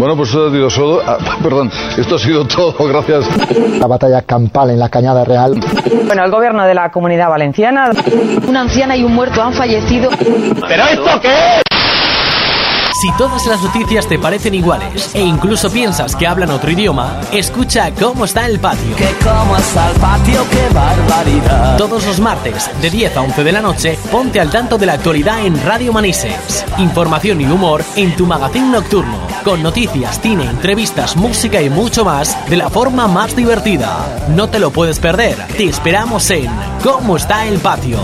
Bueno, pues esto ha sido todo, gracias. La batalla campal en la Cañada Real. Bueno, el gobierno de la Comunidad Valenciana. Una anciana y un muerto han fallecido. ¿Pero esto qué es? Si todas las noticias te parecen iguales e incluso piensas que hablan otro idioma, escucha Cómo está el patio. Que cómo está el patio, qué barbaridad. Todos los martes, de 10 a 11 de la noche, ponte al tanto de la actualidad en Radio Manises. Información y humor en tu magazín nocturno, con noticias, cine, entrevistas, música y mucho más de la forma más divertida. No te lo puedes perder. Te esperamos en Cómo está el patio.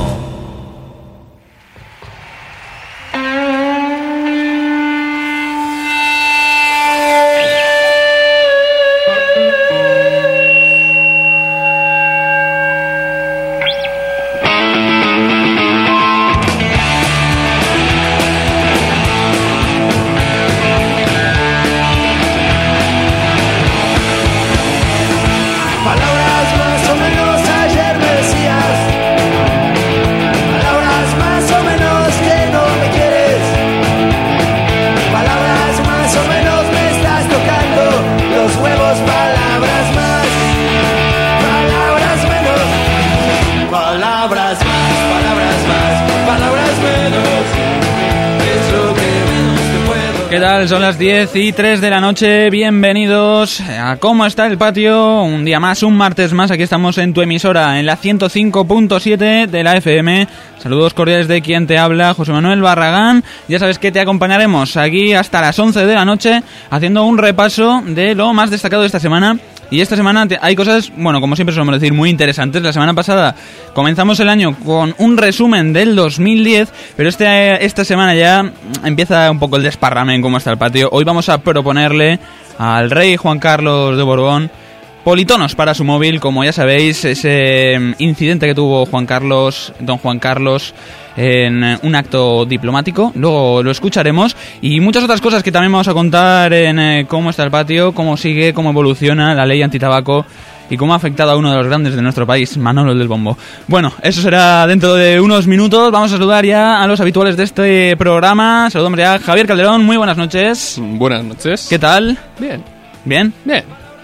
¿Qué tal? Son las 10:03 de la noche, bienvenidos a Cómo está el patio, un día más, un martes más, aquí estamos en tu emisora, en la 105.7 de la FM. Saludos cordiales de quien te habla, José Manuel Barragán. Ya sabes que te acompañaremos aquí hasta las 11 de la noche, haciendo un repaso de lo más destacado de esta semana. Y esta semana hay cosas, bueno, como siempre solemos decir, muy interesantes. La semana pasada comenzamos el año con un resumen del 2010, pero esta semana ya empieza un poco el desparrame en Cómo está el patio. Hoy vamos a proponerle al rey Juan Carlos de Borbón politonos para su móvil, como ya sabéis, ese incidente que tuvo don Juan Carlos en un acto diplomático, luego lo escucharemos, y muchas otras cosas que también vamos a contar en Cómo está el patio, cómo sigue, cómo evoluciona la ley antitabaco y cómo ha afectado a uno de los grandes de nuestro país, Manolo el del Bombo. Bueno, eso será dentro de unos minutos. Vamos a saludar ya a los habituales de este programa. Saludamos ya a Javier Calderón, muy buenas noches. Buenas noches. ¿Qué tal? Bien. ¿Bien? Bien.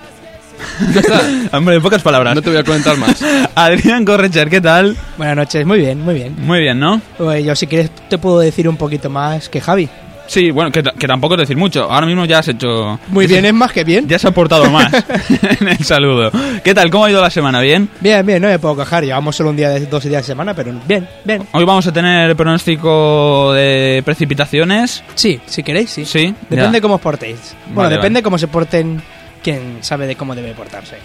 Ya está. Hombre, en pocas palabras. No te voy a comentar más. Adrián Correcher, ¿qué tal? Buenas noches, muy bien, muy bien. Muy bien, ¿no? Yo si quieres te puedo decir un poquito más que Javi. Sí, bueno, que tampoco es decir mucho. Ahora mismo ya has hecho... Muy bien, es más que bien. Ya has aportado más en el saludo. ¿Qué tal? ¿Cómo ha ido la semana? ¿Bien? Bien, no me puedo quejar. Llevamos solo 2 días de semana, pero bien. Hoy vamos a tener pronóstico de precipitaciones. Sí, si queréis, sí. Sí. Depende cómo os portéis. Bueno, Vale. Depende cómo se porten quien sabe de cómo debe portarse.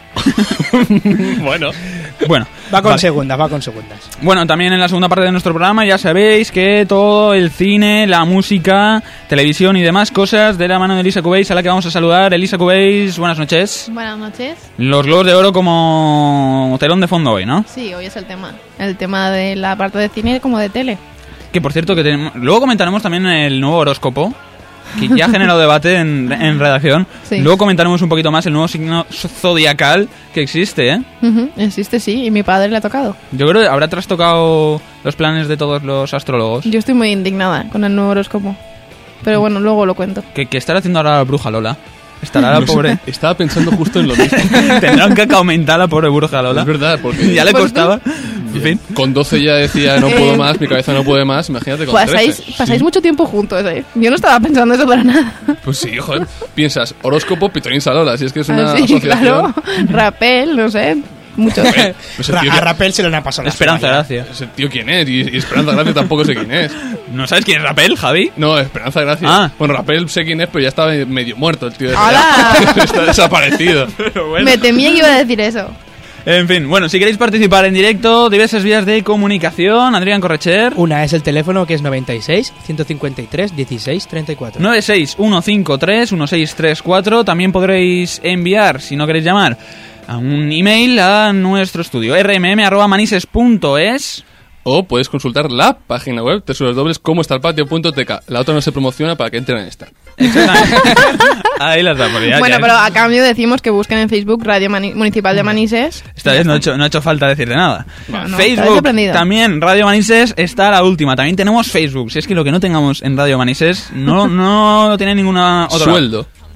Bueno. Va con segundas. Bueno, también en la segunda parte de nuestro programa ya sabéis que todo el cine, la música, televisión y demás cosas de la mano de Elisa Cubéis, a la que vamos a saludar. Elisa Cubéis, buenas noches. Buenas noches. Los Globos de Oro como telón de fondo hoy, ¿no? Sí, hoy es el tema de la parte de cine como de tele. Que por cierto, luego comentaremos también el nuevo horóscopo, que ya ha generado debate en redacción. Sí. Luego comentaremos un poquito más el nuevo signo zodiacal que existe, ¿eh? Existe, sí, y mi padre le ha tocado. Yo creo que habrá trastocado los planes de todos los astrólogos. Yo estoy muy indignada con el nuevo horóscopo. Pero bueno, luego lo cuento. ¿Qué estará haciendo ahora la bruja Lola? Estará la pobre... Estaba pensando justo en lo mismo. Tendrán que aumentar a la pobre bruja Lola. Es verdad, porque... Ya le costaba... En fin. Con 12 ya decía no puedo más, mi cabeza no puede más, imagínate con 13. Pasáis mucho tiempo juntos, ¿eh? Yo no estaba pensando eso para nada. Pues sí, joder. Piensas, horóscopo, Pitonín Salola, si es que es una sí, asociación. Claro. Rapel, no sé. Mucho. A Rapel se le han pasado. Esperanza Gracia. ¿Ese tío quién es? Y Esperanza Gracia tampoco sé quién es. ¿No sabes quién es Rapel, Javi? No, Esperanza Gracia. Ah. Bueno, Rapel sé quién es, pero ya estaba medio muerto el tío. ¡Hala! Está desaparecido. Pero bueno. Me temía que iba a decir eso. En fin, bueno, si queréis participar en directo, diversas vías de comunicación. Adrián Correcher. Una es el teléfono, que es 96 153 16 34. 96153 1634. También podréis enviar, si no queréis llamar, a un email a nuestro estudio rmm@manises.es. O puedes consultar la página web www.comostalpatio.tk. La otra no se promociona para que entren en esta. Exactamente. Ahí las damos ya. Bueno, pero a cambio decimos que busquen en Facebook Radio Municipal de Manises. Esta vez no ha hecho falta decirte nada. Bueno, Facebook, también Radio Manises está la última. También tenemos Facebook. Si es que lo que no tengamos en Radio Manises no tiene ninguna otra. Sueldo.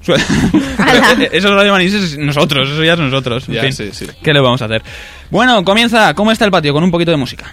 Eso es Radio Manises, nosotros, eso ya es nosotros. En Ya, fin, sí. ¿qué le vamos a hacer? Bueno, comienza. ¿Cómo está el patio? Con un poquito de música.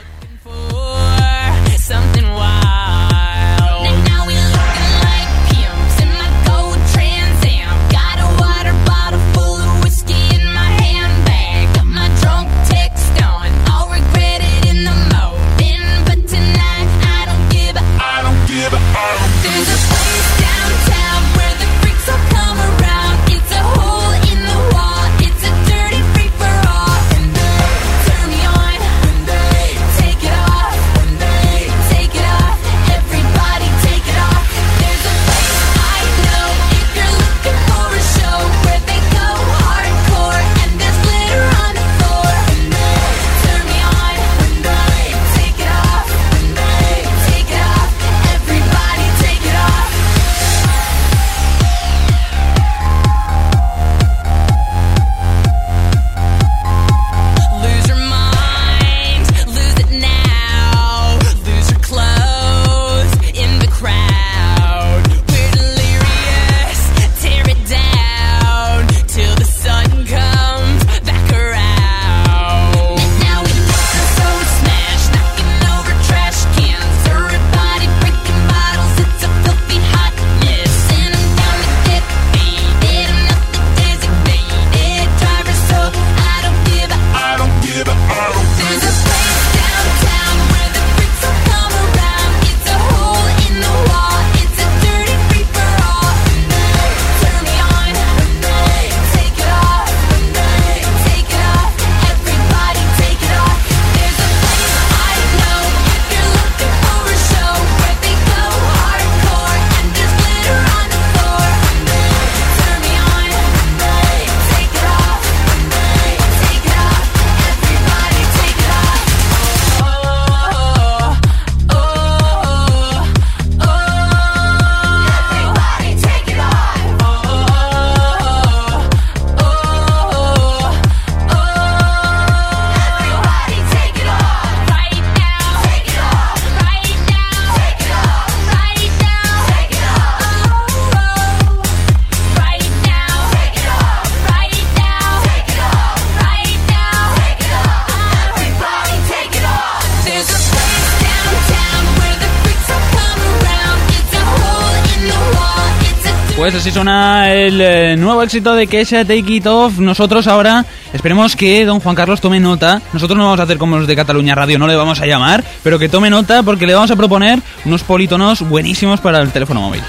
Pues así suena el nuevo éxito de Kesha, Take It Off. Nosotros ahora esperemos que don Juan Carlos tome nota. Nosotros no vamos a hacer como los de Cataluña Radio, no le vamos a llamar, pero que tome nota porque le vamos a proponer unos polítonos buenísimos para el teléfono móvil.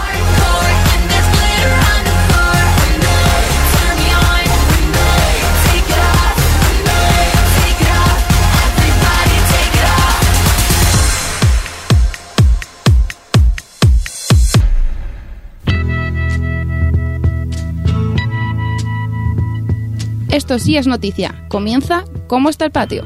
Esto sí es noticia. Comienza ¿Cómo está el patio?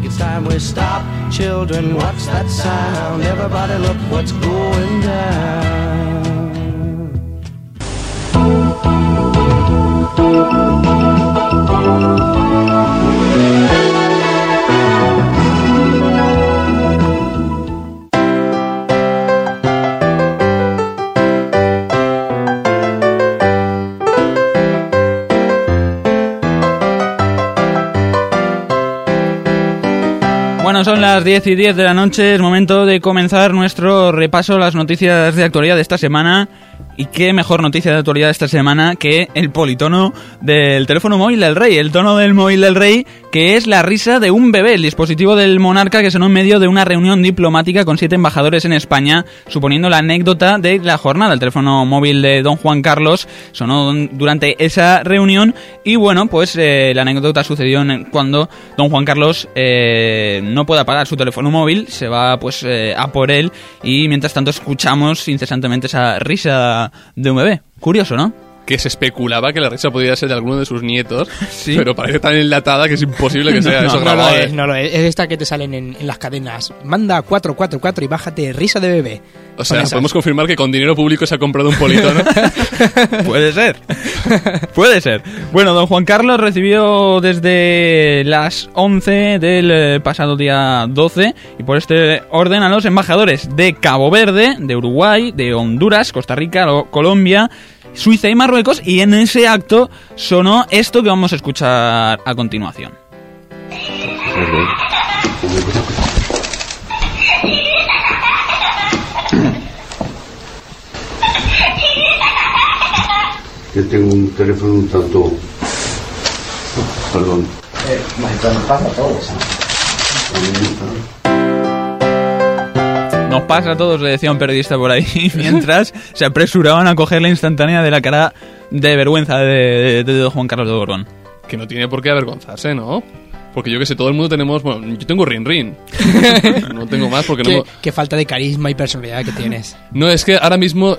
Bueno, son las 10:10 de la noche, es momento de comenzar nuestro repaso a las noticias de actualidad de esta semana. Y qué mejor noticia de actualidad de esta semana que el politono del teléfono móvil del rey, el tono del móvil del rey, que es la risa de un bebé, el dispositivo del monarca que sonó en medio de una reunión diplomática con 7 embajadores en España, suponiendo la anécdota de la jornada. El teléfono móvil de don Juan Carlos sonó durante esa reunión y bueno, pues la anécdota sucedió cuando don Juan Carlos no puede apagar su teléfono móvil, se va pues a por él y mientras tanto escuchamos incesantemente esa risa de un bebé. Curioso, ¿no? Que se especulaba que la risa podía ser de alguno de sus nietos, sí, pero parece tan enlatada que es imposible que sea eso grabado. No lo es. Es esta que te salen en las cadenas. Manda 444 y bájate risa de bebé. O sea, podemos confirmar que con dinero público se ha comprado un politono. Puede ser. Puede ser. Bueno, don Juan Carlos recibió desde las 11 del pasado día 12 y por este orden a los embajadores de Cabo Verde, de Uruguay, de Honduras, Costa Rica, Colombia, Suiza y Marruecos, y en ese acto sonó esto que vamos a escuchar a continuación. Yo tengo un teléfono un tanto... Perdón. Nos pasa a todos. Nos pasa a todos, le decía un periodista por ahí, mientras se apresuraban a coger la instantánea de la cara de vergüenza de Juan Carlos de Borbón. Que no tiene por qué avergonzarse, ¿no? Porque yo que sé, todo el mundo tenemos... Bueno, yo tengo rin. No tengo más porque no... Qué falta de carisma y personalidad que tienes. No, es que ahora mismo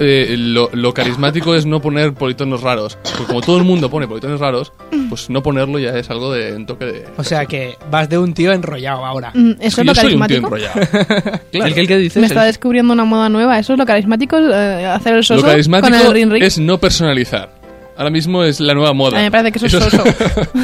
lo carismático es no poner politonos raros. Porque como todo el mundo pone politonos raros, pues no ponerlo ya es algo de un toque de... O sea que vas de un tío enrollado ahora. ¿Eso es lo carismático? Yo soy un tío enrollado. Claro. ¿El que dices? Me está descubriendo una moda nueva. ¿Eso es lo carismático? ¿Hacer el soso lo carismático con el ring? Es no personalizar. Ahora mismo es la nueva moda. A mí me parece que eso es soso.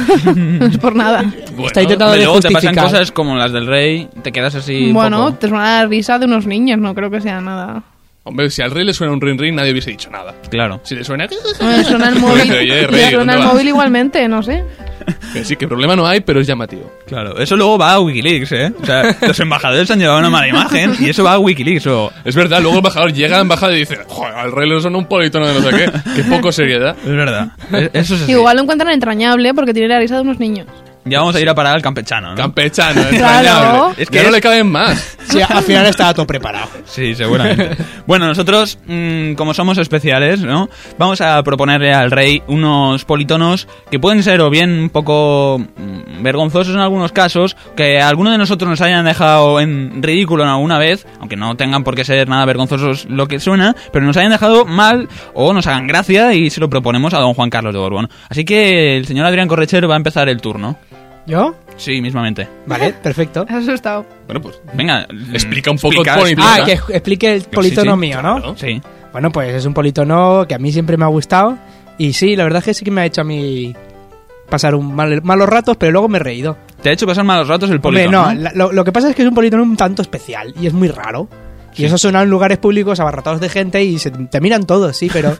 No es por nada. Bueno, está intentando de luego te justificar. pasan cosas como las del rey, te quedas así. Bueno, poco. te suena la risa de unos niños, no creo que sea nada. Hombre, si al rey le suena un ring, nadie hubiese dicho nada. Claro. Si le suena... Me suena el móvil. Oye, rey, Me suena el ¿dónde móvil igualmente, no sé. Que sí, que problema no hay, pero es llamativo. Claro, eso luego va a Wikileaks, ¿eh? O sea, los embajadores han llevado una mala imagen y eso va a Wikileaks. Es verdad, luego el embajador llega a la embajada y dice, joder, al rey le suena un politono de no sé qué. Qué poco seriedad. Es verdad. Eso es así. Igual lo encuentran entrañable porque tiene la risa de unos niños. Ya vamos a ir a parar al campechano, ¿no? Campechano, Claro. entrañable. Es que ya no le caben más. Sí, al final estaba todo preparado. Sí, seguramente. Bueno, nosotros, como somos especiales, ¿no? Vamos a proponerle al rey unos politonos que pueden ser o bien un poco vergonzosos en algunos casos, que a alguno de nosotros nos hayan dejado en ridículo en alguna vez, aunque no tengan por qué ser nada vergonzosos lo que suena, pero nos hayan dejado mal o nos hagan gracia y se lo proponemos a don Juan Carlos de Borbón. Así que el señor Adrián Correcher va a empezar el turno. ¿Yo? Sí, mismamente. Vale, perfecto. Has asustado. Bueno, pues venga, explica un poco el politono. Que explique el politono mío, ¿no? Claro. Sí. Bueno, pues es un politono que a mí siempre me ha gustado. Y sí, la verdad es que sí que me ha hecho a mí pasar malos ratos, pero luego me he reído. ¿Te ha hecho pasar malos ratos el politono? Hombre, no, lo que pasa es que es un politono un tanto especial y es muy raro. Y eso suena en lugares públicos abarrotados de gente y te miran todos, sí, pero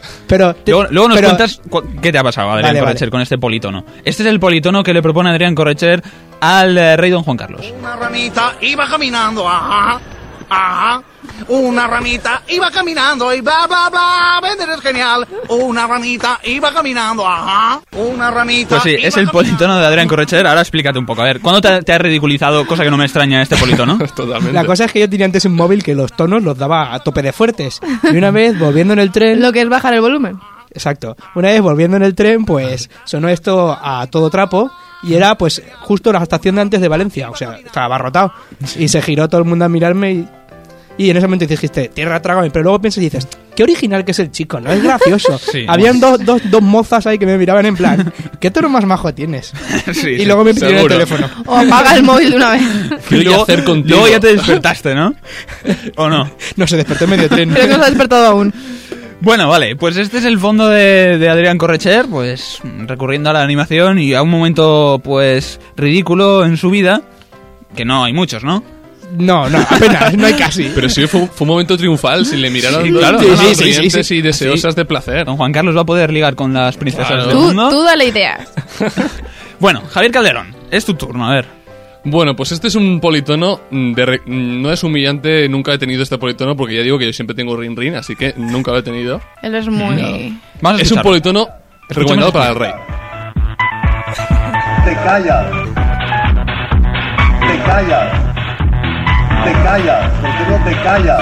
luego nos cuentas qué te ha pasado, Adrián Correcher, con este politono. Este es el politono que le propone Adrián Correcher al rey don Juan Carlos. Una ramita iba caminando, ajá, ajá. Una ramita iba caminando y bla, bla, bla, vender es genial. Una ramita iba caminando, ajá. Una ramita. Pues sí, es el politono de Adrián Correcher. Ahora explícate un poco. A ver, ¿cuándo te has ridiculizado? Cosa que no me extraña este politono. Totalmente. La cosa es que yo tenía antes un móvil que los tonos los daba a tope de fuertes. Y una vez, volviendo en el tren... Lo que es bajar el volumen. Exacto. Una vez, volviendo en el tren, pues sonó esto a todo trapo. Y era, pues, justo la estación de antes de Valencia. O sea, estaba abarrotado. Y se giró todo el mundo a mirarme y en ese momento dijiste, tierra trágame. Pero luego piensas y dices, qué original que es el chico, ¿no? Es gracioso. Sí, habían dos mozas ahí que me miraban en plan, ¿qué tono más majo tienes? Sí, y luego me pidieron el teléfono. O apaga el móvil de una vez. ¿Qué voy a hacer contigo? Luego ya te despertaste, ¿no? ¿O no? No, se despertó en medio tren. Creo que no se ha despertado aún. Bueno, vale, pues este es el fondo de Adrián Correcher, pues recurriendo a la animación y a un momento, pues, ridículo en su vida, que no hay muchos, ¿no? No, apenas, no hay casi. Pero sí fue un momento triunfal, si le miraron Sí, los claro. sonrientes y deseosas de placer. Don Juan Carlos va a poder ligar con las princesas Claro. del mundo. Tú dale ideas. Bueno, Javier Calderón, es tu turno, a ver. Bueno, pues este es un politono, no es humillante, nunca he tenido este politono porque ya digo que yo siempre tengo rin, así que nunca lo he tenido. Él es muy... Vamos a Es un escucharlo. politono recomendado para el rey. Te callas. Te callas. Te callas. ¿Por qué no te callas?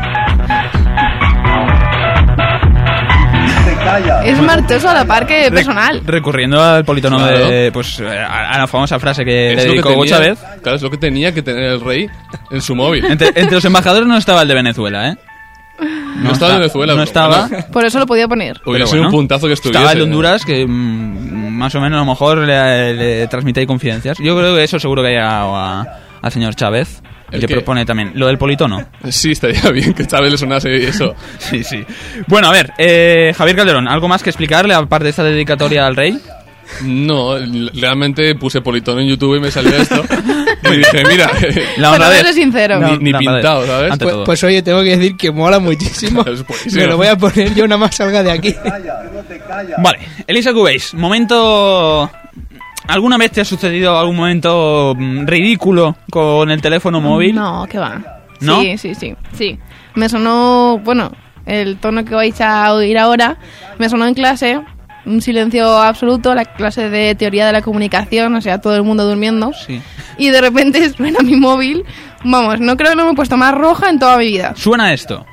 Te callas. Es marchoso a la par que personal. Recurriendo al politono Claro. de, pues, a la famosa frase que Es le lo que dedicó tenía- Chávez. Claro, es lo que tenía que tener el rey en su móvil. Entre los embajadores no estaba el de Venezuela, ¿eh? No estaba en Venezuela. No bro. estaba. Por eso lo podía poner. Hubiera Pero sido bueno, un puntazo que estuviese. Estaba el de Honduras, que más o menos a lo mejor le transmite confidencias. Yo creo que eso seguro que haya al señor Chávez. ¿El que qué? propone también lo del politono. Sí, estaría bien que Chávez le sonase eso. Sí, sí. Bueno, a ver, Javier Calderón, ¿algo más que explicarle aparte de esta dedicatoria al rey? No, realmente puse politono en YouTube y me salió esto. Y dije, mira, la honradez. Pero sincero. Ni pintado, ¿sabes? Pues oye, tengo que decir que mola muchísimo. Me lo voy a poner yo nada más salga de aquí. Vale, Elisa Cubase, momento... ¿Alguna vez te ha sucedido algún momento ridículo con el teléfono móvil? No, ¿qué va? ¿No? Sí. Me sonó, bueno, el tono que vais a oír ahora, me sonó en clase, un silencio absoluto, la clase de teoría de la comunicación, o sea, todo el mundo durmiendo. Sí. Y de repente suena mi móvil, vamos, no creo que no me he puesto más roja en toda mi vida. Suena esto.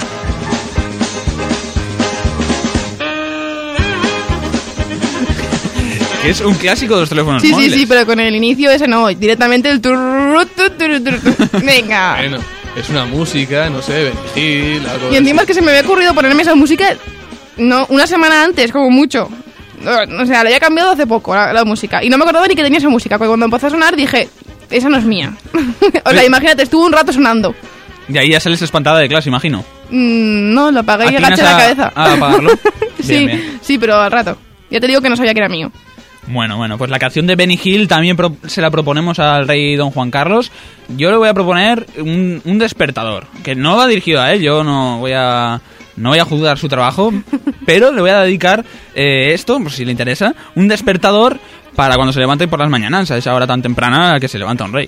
Que es un clásico de los teléfonos móviles. Sí, pero con el inicio ese no, directamente el venga. Bueno, es una música, no sé, Benigil, algo. Y encima es que se me había ocurrido ponerme esa música una semana antes, como mucho. O sea, la había cambiado hace poco la música. Y no me acordaba ni que tenía esa música, porque cuando empezó a sonar dije, esa no es mía. O sea, imagínate, estuvo un rato sonando. Y ahí ya sales espantada de clase, imagino. No, lo apagué y agaché la cabeza. ¿A apagarlo? Sí, pero al rato. Ya te digo que no sabía que era mío. Bueno, pues la canción de Benny Hill también se la proponemos al rey Don Juan Carlos. Yo le voy a proponer un despertador, que no va dirigido a él, yo no voy a juzgar su trabajo, pero le voy a dedicar esto, por si le interesa, un despertador para cuando se levante por las mañanas, a esa hora tan temprana que se levanta un rey.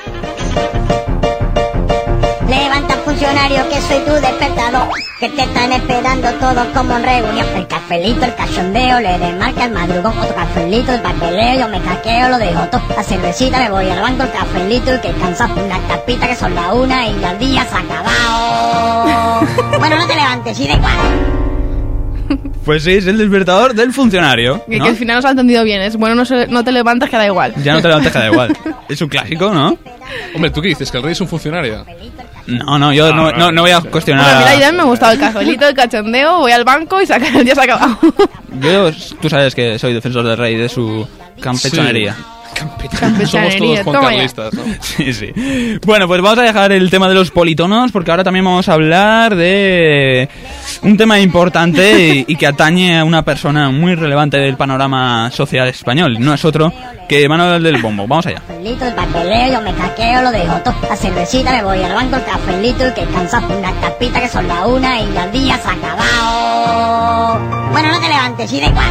Levanta, funcionario, que soy tu despertador, que te están esperando todos como en reunión. El cafelito, el cachondeo, le desmarca el madrugón. Otro cafelito, el papeleo, yo me caqueo, lo dejo todo. La cervecita, me voy al banco, el cafelito, el que cansado, una tapita que son las 1 y ya el día se ha acabado. Bueno, no te levantes, y da igual. Pues sí, es el despertador del funcionario, ¿no? Que al final nos ha entendido bien, es bueno, no te levantas, que da igual. Ya no te levantas, que da igual. Es un clásico, ¿no? Hombre, ¿tú qué dices? ¿Que el rey es un funcionario? Yo no voy a cuestionar. Bueno, mira, ya me ha gustado el cafelito, el cachondeo, voy al banco y el día se ha acabado. Tú sabes que soy defensor del rey, de su campechanería. Somos todos juancarlistas, ¿no? Sí. Bueno, pues vamos a dejar el tema de los politonos, porque ahora también vamos a hablar de un tema importante y que atañe a una persona muy relevante del panorama social español. No es otro que Manuel del Bombo. Vamos allá. El papeleo, yo me caqueo, lo dejo todo. La cervecita, me voy al banco, el cafelito, el que cansado, una tapita que son las 1 y ya el día se ha acabado. Bueno, no te levantes, y da igual.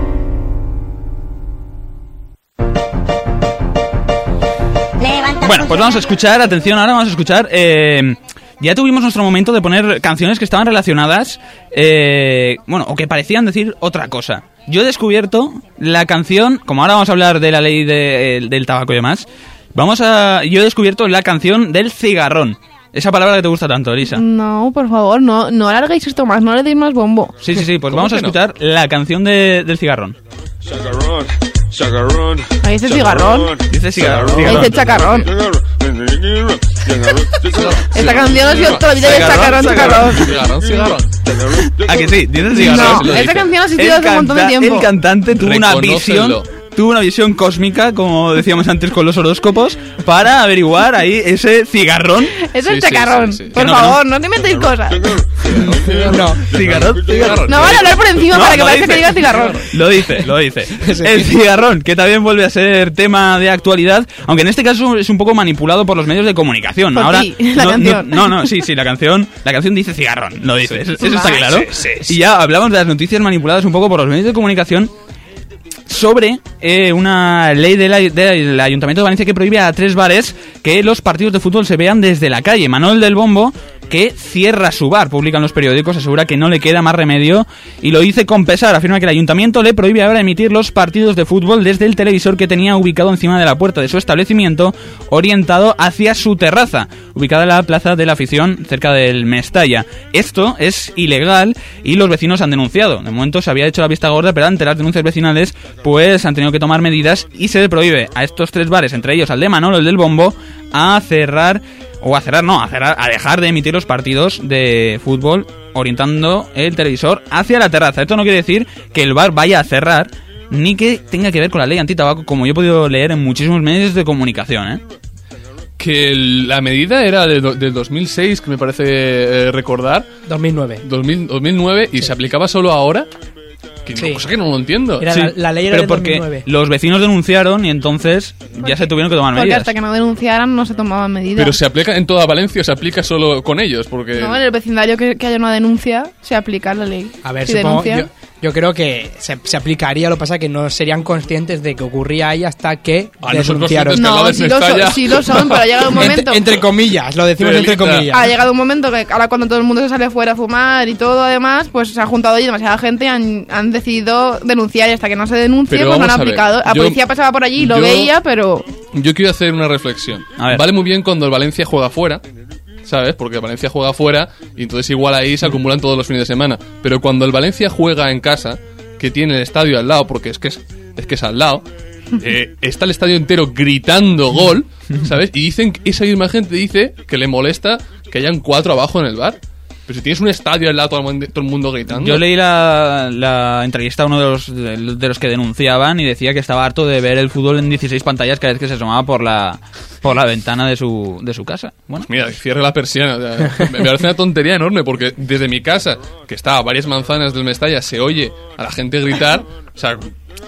Bueno, pues vamos a escuchar, atención, ahora vamos a escuchar, ya tuvimos nuestro momento de poner canciones que estaban relacionadas, o que parecían decir otra cosa. Yo he descubierto la canción, como ahora vamos a hablar de la ley del tabaco y demás, yo he descubierto la canción del cigarrón. Esa palabra que te gusta tanto, Elisa. No, por favor, no alarguéis esto más, no le deis más bombo. Sí, pues vamos a escuchar la canción del cigarrón. Ahí dice cigarrón. Dice cigarrón. Ahí dice chacarrón. Esta canción ha sido toda la vida de chacarrón. ¿A que sí? Dice cigarrón. No, esta canción ha existido hace un montón de tiempo. El cantante tuvo una visión cósmica, como decíamos antes con los horóscopos, para averiguar ahí ese cigarrón. Es el chacarrón. Por favor, no te metéis cosas. No, cigarrón. No van a hablar por encima para que parezca que diga cigarrón. Lo dice. El cigarrón, que también vuelve a ser tema de actualidad, aunque en este caso es un poco manipulado por los medios de comunicación. Ahora, la canción. Sí, la canción dice cigarrón, lo dice. Eso está claro. Y ya hablamos de las noticias manipuladas un poco por los medios de comunicación sobre una ley del Ayuntamiento de Valencia que prohíbe a 3 bares que los partidos de fútbol se vean desde la calle. Manuel del Bombo, que cierra su bar, publican los periódicos, asegura que no le queda más remedio y lo dice con pesar. Afirma que el ayuntamiento le prohíbe ahora emitir los partidos de fútbol desde el televisor que tenía ubicado encima de la puerta de su establecimiento, orientado hacia su terraza, ubicada en la Plaza de la Afición, cerca del Mestalla. Esto es ilegal y los vecinos han denunciado. De momento se había hecho la vista gorda, pero ante las denuncias vecinales pues han tenido que tomar medidas y se le prohíbe a estos 3 bares, entre ellos al de Manolo, el del Bombo, a dejar de emitir los partidos de fútbol orientando el televisor hacia la terraza. Esto no quiere decir que el bar vaya a cerrar, ni que tenga que ver con la ley antitabaco, como yo he podido leer en muchísimos medios de comunicación, Que la medida era del 2006, que me parece recordar. 2009. 2009, y se aplicaba solo ahora. Cosa que no lo entiendo. Era la ley era pero de porque 2009. los vecinos denunciaron y entonces ya se tuvieron que tomar Porque medidas. hasta que no denunciaran no se tomaban medidas. Pero se aplica en toda Valencia, se aplica solo con ellos, porque... No, en el vecindario que haya una denuncia, se aplica la ley. A ver, Si supongo, denuncian- yo creo que se aplicaría, lo que pasa es que no serían conscientes de que ocurría ahí hasta que nosotros denunciaron. que No, sí lo son, pero ha llegado un momento... Entre comillas, lo decimos Delita. entre comillas. Ha llegado un momento que ahora cuando todo el mundo se sale fuera a fumar y todo además, pues se ha juntado allí demasiada gente y han decidido denunciar y hasta que no se denuncie Pero pues no han vamos a ver, aplicado. La yo- policía pasaba por allí y lo yo- veía, pero... Yo quiero hacer una reflexión. A ver. Vale muy bien cuando el Valencia juega fuera, ¿sabes? Porque el Valencia juega fuera y entonces igual ahí se acumulan todos los fines de semana. Pero cuando el Valencia juega en casa, que tiene el estadio al lado, porque es que es al lado, está el estadio entero gritando gol, ¿sabes? Y dicen que esa misma gente dice que le molesta que hayan 4 abajo en el bar. Pero si tienes un estadio al lado, todo el mundo gritando. Yo leí la entrevista a uno de los que denunciaban y decía que estaba harto de ver el fútbol en 16 pantallas cada vez que se asomaba por la ventana de su casa. Bueno, Pues mira, cierre la persiana. O sea, me parece una tontería enorme porque desde mi casa, que está a varias manzanas del Mestalla, se oye a la gente gritar. O sea,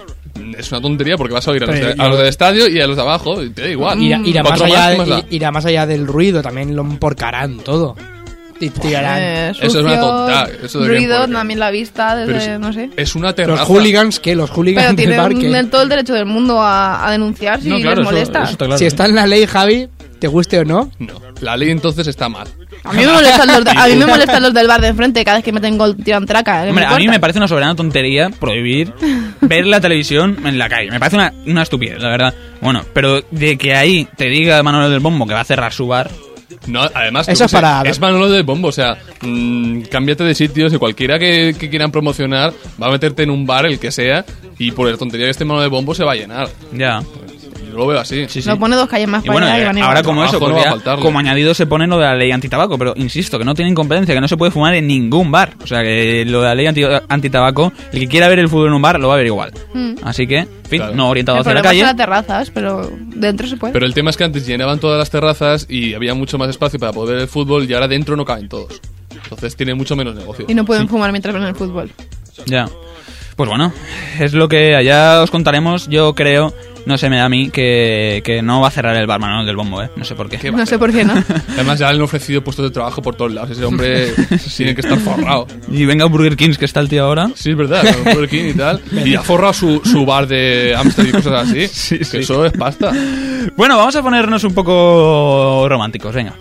es una tontería porque vas a oír a los del estadio y a los de abajo y te da igual. Irá más 4 allá, ¿qué más da? irá más allá del ruido, también lo emporcarán todo. Y tirarán. Eso es una tonta, eso deberían ruido, poner. también la vista, desde, no sé. Es una terraza. Los hooligans, ¿qué? Los hooligans Pero del bar, ¿qué? tienen todo el derecho del mundo a denunciar si No, claro, les molesta. eso está claro. Si está en la ley, Javi, te guste o no. No, la ley entonces está mal. A mí me molestan los del bar de enfrente cada vez que meten gol, tiran traca. hombre, a mí me parece una soberana tontería prohibir ver la televisión en la calle. Me parece una estupidez, la verdad. Bueno, pero de que ahí te diga Manolo del Bombo que va a cerrar su bar... No, además, Eso es para- es Manolo del Bombo, o sea, cámbiate de sitios y cualquiera que quieran promocionar va a meterte en un bar, el que sea, y por la tontería que esté Manolo del Bombo se va a llenar. Ya. Yo lo veo así. Sí, sí. Lo pone 2 calles más Y para bueno, allá y van igual. ahora como eso, Trabajo no porque va a ya faltarle. como añadido se pone lo de la ley antitabaco, pero insisto, que no tienen competencia, que no se puede fumar en ningún bar. O sea, que lo de la ley antitabaco, el que quiera ver el fútbol en un bar lo va a ver igual. Así que, en fin, Claro. no orientado El hacia la problema calle. son las terrazas, pero dentro se puede. Pero el tema es que antes llenaban todas las terrazas y había mucho más espacio para poder ver el fútbol y ahora dentro no caben todos. Entonces tiene mucho menos negocio. Y no pueden fumar mientras ven el fútbol. Ya. Pues bueno, es lo que allá os contaremos. Yo creo, no sé, me da a mí que no va a cerrar el bar Manolo del Bombo, ¿eh? No sé por qué. No sé por qué, ¿no? Además ya le han ofrecido puestos de trabajo por todos lados. Ese hombre tiene que estar forrado. Y venga Burger Kings, que está el tío ahora. Sí, es verdad, con Burger King y tal. Y ha forrado su bar de Amstel y cosas así. Que eso es pasta. Bueno, vamos a ponernos un poco románticos, venga.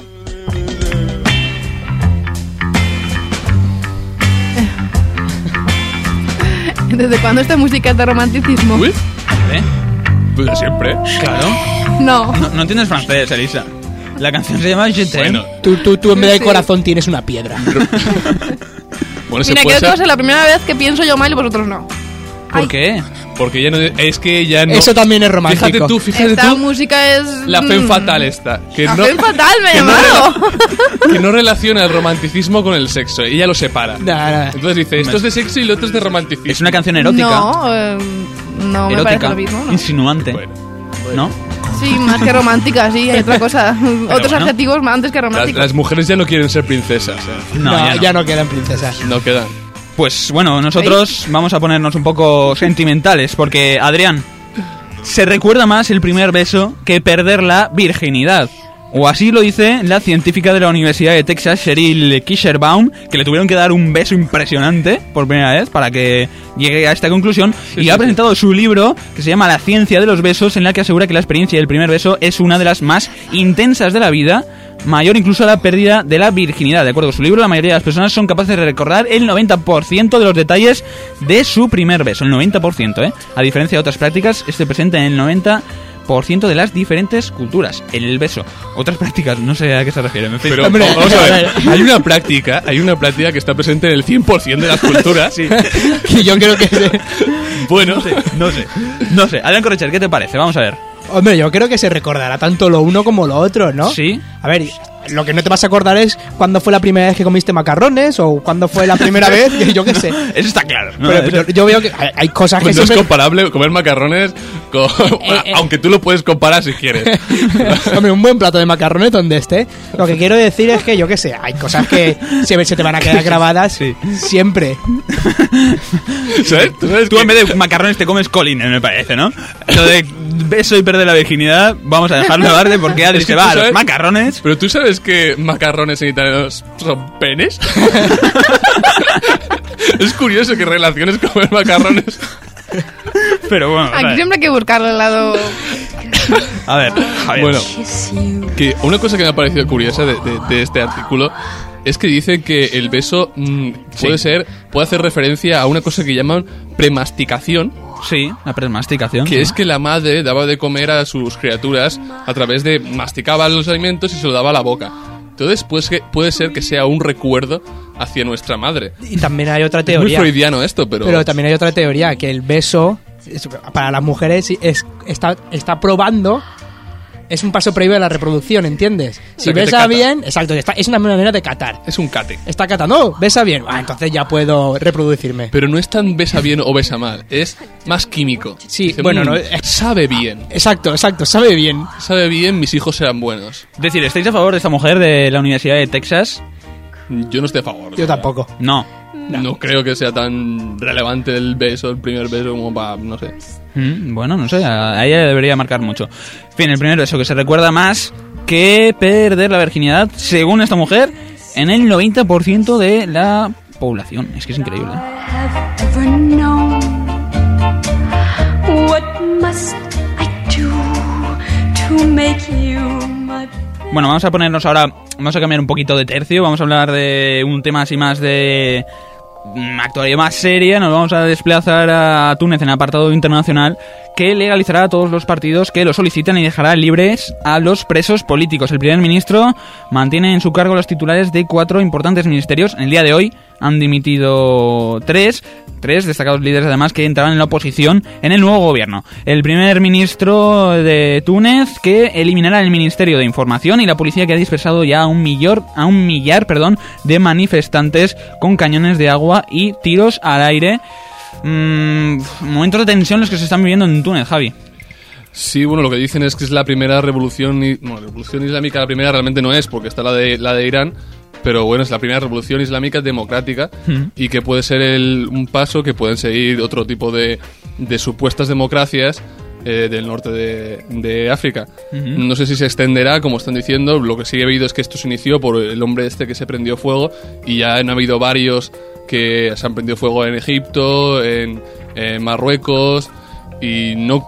¿Desde cuándo esta música es de romanticismo? Uy, ¿Eh? pues de siempre. Claro. No. No entiendes francés, Elisa. La canción se llama Je t'aime. Bueno, Tú en vez de corazón tienes una piedra. bueno, se Mira, puede creo que va a ser ser la primera vez que pienso yo mal y vosotros no. ¿Por qué? porque ya no es que ya no. Eso también es romántico. Fíjate Esta tú. música es... La fe fatal esta. Que La no, fe fatal me ha que no llamado. que no relaciona el romanticismo con el sexo. Ella lo separa. Nah. Entonces dice, esto es de sexo y lo otro es de romanticismo. Es una canción erótica. No me parece lo mismo, ¿no? Insinuante. ¿No? Sí, más que romántica, sí, hay otra cosa. Otros bueno. adjetivos más antes que románticos. Las mujeres ya no quieren ser princesas. No, ya no quedan princesas. No quedan. Pues bueno, nosotros vamos a ponernos un poco sentimentales, porque, Adrián, se recuerda más el primer beso que perder la virginidad. O así lo dice la científica de la Universidad de Texas, Cheryl Kisherbaum, que le tuvieron que dar un beso impresionante por primera vez para que llegue a esta conclusión. Y ha presentado su libro, que se llama La ciencia de los besos, en la que asegura que la experiencia del primer beso es una de las más intensas de la vida, mayor incluso a la pérdida de la virginidad. De acuerdo con su libro, la mayoría de las personas son capaces de recordar el 90% de los detalles de su primer beso. El 90%, ¿eh? A diferencia de otras prácticas, este presente en el 90% de las diferentes culturas. El beso. Otras prácticas, no sé a qué se refiere. En fin. Pero vamos a ver, hay una práctica que está presente en el 100% de las culturas. Sí. Y yo creo que... Bueno, No sé. Adrián Correcher, ¿qué te parece? Vamos a ver. Hombre, yo creo que se recordará tanto lo uno como lo otro, ¿no? Sí. A ver, lo que no te vas a acordar es cuándo fue la primera vez que comiste macarrones o cuándo fue la primera vez, yo qué sé. Eso está claro, ¿no? Pero yo veo que hay cosas que pues no es siempre... comparable comer macarrones Aunque tú lo puedes comparar si quieres. Hombre, un buen plato de macarrones donde esté. Lo que quiero decir es que, yo qué sé, hay cosas que se te van a quedar grabadas siempre. ¿Sabes? Tú en vez de macarrones te comes colines, me parece, ¿no? Lo de beso y perder la virginidad, vamos a dejarlo aparte porque Adri se va a los macarrones. Pero tú sabes que macarrones en italiano son penes. Es curioso que relaciones comer macarrones. Pero bueno, aquí siempre hay que buscarle el lado. A ver, Javier. Bueno, que una cosa que me ha parecido curiosa de este artículo es que dicen que el beso puede hacer referencia a una cosa que llaman premasticación. Sí, la premasticación. Que es que la madre daba de comer a sus criaturas a través de masticaba los alimentos y se lo daba a la boca. Entonces puede ser que sea un recuerdo hacia nuestra madre. Y también hay otra teoría. Es muy freudiano esto, pero... Pero también hay otra teoría, que el beso, para las mujeres, está probando... Es un paso previo a la reproducción, ¿entiendes? Si besa bien... Exacto, es una manera de catar. Es un cate. Está catando, besa bien. Entonces ya puedo reproducirme. Pero no es tan besa bien o besa mal. Es más químico. Sí, dice, bueno... no, sabe bien. Exacto, sabe bien. Sabe bien, mis hijos serán buenos. Es decir, ¿estáis a favor de esta mujer de la Universidad de Texas? Yo no estoy a favor. Yo tampoco. No creo que sea tan relevante el primer beso como para, no sé. Bueno, no sé, a ella debería marcar mucho. En fin, el primer beso que se recuerda más que perder la virginidad, según esta mujer, en el 90% de la población. Es que es increíble. Bueno, vamos a ponernos ahora, vamos a cambiar un poquito de tercio, vamos a hablar de un tema así más de actualidad más seria. Nos vamos a desplazar a Túnez en el apartado internacional, que legalizará a todos los partidos que lo soliciten y dejará libres a los presos políticos. El primer ministro mantiene en su cargo los titulares de 4 importantes ministerios. En el día de hoy han dimitido 3 destacados líderes, además, que entraban en la oposición en el nuevo gobierno. El primer ministro de Túnez, que eliminará el Ministerio de Información y la policía, que ha dispersado ya a un millar de manifestantes con cañones de agua y tiros al aire. Momentos de tensión los que se están viviendo en Túnez, Javi. Sí, bueno, lo que dicen es que es la primera revolución islámica. La primera realmente no es, porque está la de Irán, pero bueno, es la primera revolución islámica democrática y que puede ser un paso que pueden seguir otro tipo de supuestas democracias del norte de África. No sé si se extenderá, como están diciendo. Lo que sí he oído es que esto se inició por el hombre que se prendió fuego, y ya han habido varios que se han prendido fuego en Egipto, en Marruecos, y no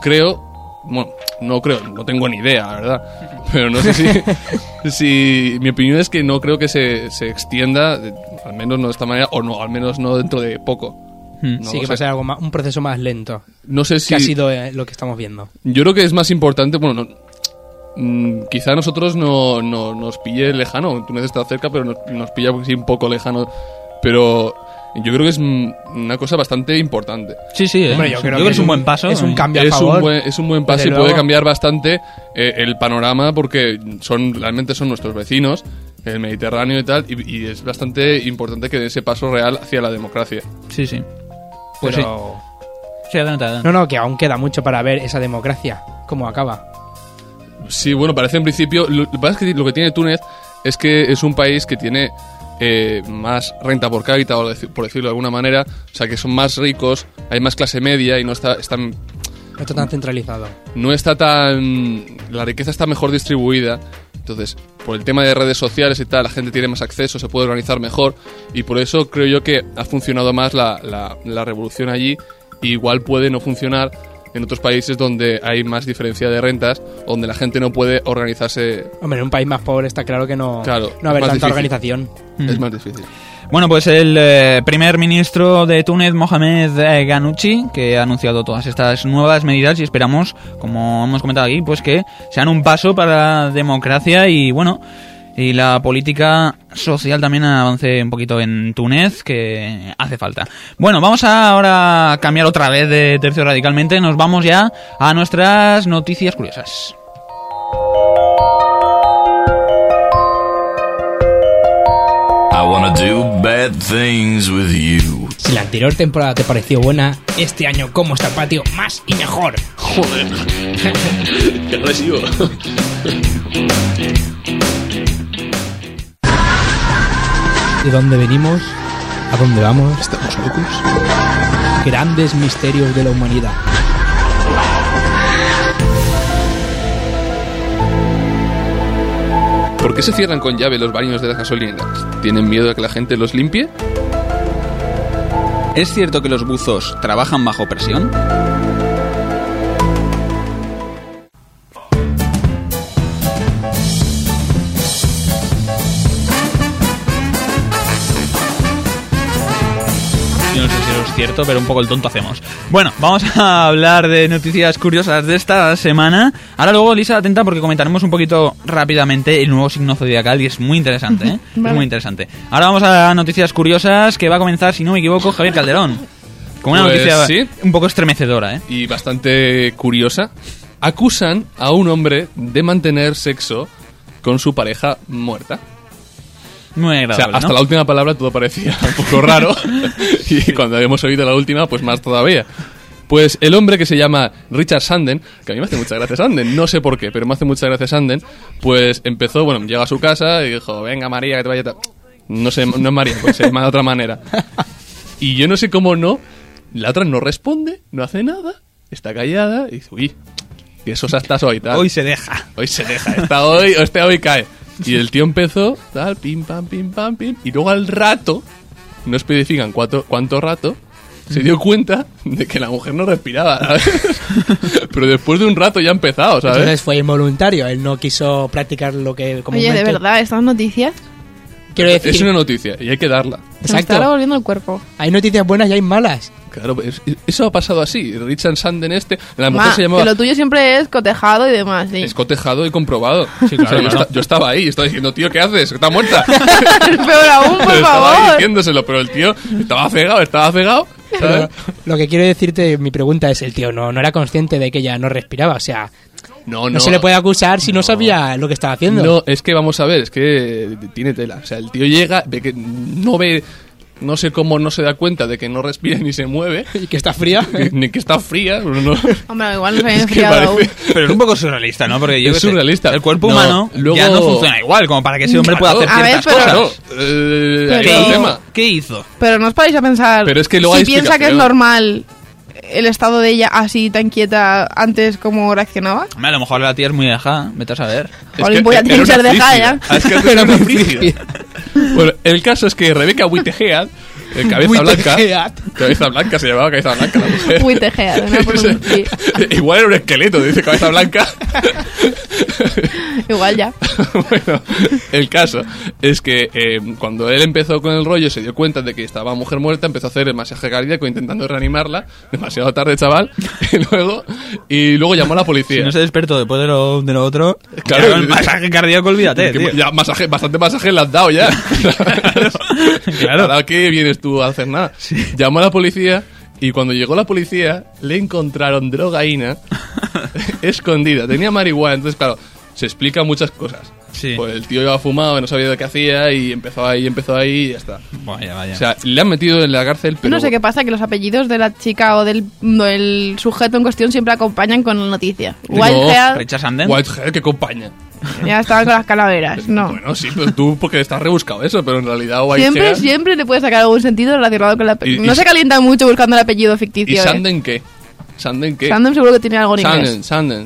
tengo ni idea, la verdad. Pero no sé si mi opinión es que no creo que se extienda, al menos no de esta manera, o no, al menos no dentro de poco. Sí, que va a ser algo más, un proceso más lento. No sé si... Que ha sido lo que estamos viendo. Yo creo que es más importante, quizá a nosotros no nos pille lejano. Túnez está cerca, pero nos pilla sí, un poco lejano. Pero yo creo que es una cosa bastante importante. Sí, hombre, yo creo que es un buen paso. Es un cambio a favor. Es un buen paso y puede cambiar bastante el panorama, porque realmente son nuestros vecinos, el Mediterráneo y tal, y es bastante importante que dé ese paso real hacia la democracia. Sí. Pues pero... sí, adelante. No, que aún queda mucho para ver esa democracia, cómo acaba. Sí, bueno, parece en principio... Lo que pasa es que lo que tiene Túnez es que es un país que tiene más renta por cápita, por decirlo de alguna manera. O sea, que son más ricos, hay más clase media y no está tan centralizado. No está tan... La riqueza está mejor distribuida. Entonces, por el tema de redes sociales y tal, la gente tiene más acceso, se puede organizar mejor, y por eso creo yo que ha funcionado más la revolución allí. Igual puede no funcionar en otros países donde hay más diferencia de rentas, donde la gente no puede organizarse. Hombre, en un país más pobre está claro que no haber tanta difícil. organización. Es más difícil. Bueno, pues el primer ministro de Túnez, Mohamed Ghannouchi, que ha anunciado todas estas nuevas medidas, y esperamos, como hemos comentado aquí, pues que sean un paso para la democracia y, bueno, y la política social también avance un poquito en Túnez, que hace falta. Bueno, vamos ahora a cambiar otra vez de tercio radicalmente. Nos vamos ya a nuestras noticias curiosas. I wanna do bad things with you. Si la anterior temporada te pareció buena, este año ¿cómo está el patio? Más y mejor. Joder. Qué agresivo. ¿De dónde venimos? ¿A dónde vamos? ¿Estamos locos? Grandes misterios de la humanidad. ¿Por qué se cierran con llave los baños de las gasolineras? ¿Tienen miedo de que la gente los limpie? ¿Es cierto que los buzos trabajan bajo presión? Yo no sé si eso es cierto, pero un poco el tonto hacemos. Bueno, vamos a hablar de noticias curiosas de esta semana. Ahora luego, Lisa, atenta porque comentaremos un poquito rápidamente el nuevo signo zodiacal y es muy interesante, ¿eh? Vale. Es muy interesante. Ahora vamos a noticias curiosas que va a comenzar, si no me equivoco, Javier Calderón. Con una noticia ¿sí? Un poco estremecedora, ¿eh? Y bastante curiosa. Acusan a un hombre de mantener sexo con su pareja muerta. Muy agradable, o sea, hasta ¿no? la última palabra todo parecía un poco raro. Y cuando habíamos oído la última, pues más todavía. Pues el hombre que se llama Richard Sanden, que a mí me hace mucha gracia Sanden, no sé por qué, pero me hace mucha gracia Sanden, pues empezó, bueno, llega a su casa y dijo, venga María, que te vaya... No sé, no es María, pues se llama de otra manera. Y yo no sé cómo no, la otra no responde, no hace nada, está callada y dice, uy, que eso estás hoy, tal. Hoy se deja. Hoy se deja, está hoy, hoy cae. Y el tío empezó, tal, pim, pam, y luego al rato, no especifican cuánto rato, se dio cuenta de que la mujer no respiraba, ¿sabes? Pero después de un rato ya ha empezado, ¿sabes? Entonces fue involuntario, él no quiso practicar lo que comúnmente... Oye, ¿de verdad estas noticias? Quiero decir... Es una noticia y hay que darla. Se me está revolviendo el cuerpo. Hay noticias buenas y hay malas. Claro, eso ha pasado así. Richard Sanden la mujer se llamaba... Que lo tuyo siempre es cotejado y demás, sí. Es cotejado y comprobado. Sí, claro, o sea, yo estaba ahí, estaba diciendo, tío, ¿qué haces? Está muerta. Peor aún, por estaba favor. Ahí diciéndoselo, pero el tío estaba cegado. Pero lo que quiero decirte, mi pregunta es, el tío no era consciente de que ella no respiraba, o sea... No se le puede acusar si no sabía lo que estaba haciendo. No, es que vamos a ver, es que tiene tela. O sea, el tío llega, ve que no ve... No sé cómo no se da cuenta de que no respira ni se mueve. ¿Y que está fría? Ni que está fría. No. Hombre, igual no se había enfriado aún. Pero es un poco surrealista, ¿no? Porque es surrealista. El cuerpo humano ya no funciona igual, como para que ese hombre pueda hacer ciertas cosas. ¿Qué hizo? Pero no os paráis a pensar, pero es que luego si piensa que es normal el estado de ella así tan quieta antes, ¿cómo reaccionaba? A lo mejor la tía es muy dejada, vete a saber. Voy a tener que ser dejada ya. Es que era muy frígida. Bueno, el caso es que Rebecca Whitehead, cabeza blanca, se llamaba Cabeza Blanca la mujer. Whitehead, ¿no? Por un igual era un esqueleto, dice Cabeza Blanca. Igual ya. Bueno, el caso es que cuando él empezó con el rollo se dio cuenta de que estaba mujer muerta, empezó a hacer el masaje cardíaco intentando reanimarla, demasiado tarde, chaval, y luego llamó a la policía. Si no se despertó después de lo otro, claro, el masaje cardíaco, olvídate, tío. Ya bastante masaje le has dado ya. Claro. Ahora que vienes tú a hacer nada. Sí. Llamó a la policía y cuando llegó la policía le encontraron drogaína escondida. Tenía marihuana, entonces claro, se explican muchas cosas. Sí. Pues el tío iba fumado, no sabía de qué hacía y empezó ahí y ya está. Vaya. O sea, le han metido en la cárcel, pero... No sé qué pasa, que los apellidos de la chica o del sujeto en cuestión siempre acompañan con la noticia. Whitehead. Richard Sanden. Whitehead, ¿qué acompaña? Ya estaban con las calaveras, no. Bueno, sí, pero tú porque estás rebuscado eso, pero en realidad Whitehead... Siempre le puedes sacar algún sentido relacionado con la... No se calienta mucho buscando el apellido ficticio. ¿Y Sanden qué? ¿Sanden qué? Sanden seguro que tiene algo en inglés. Sanden.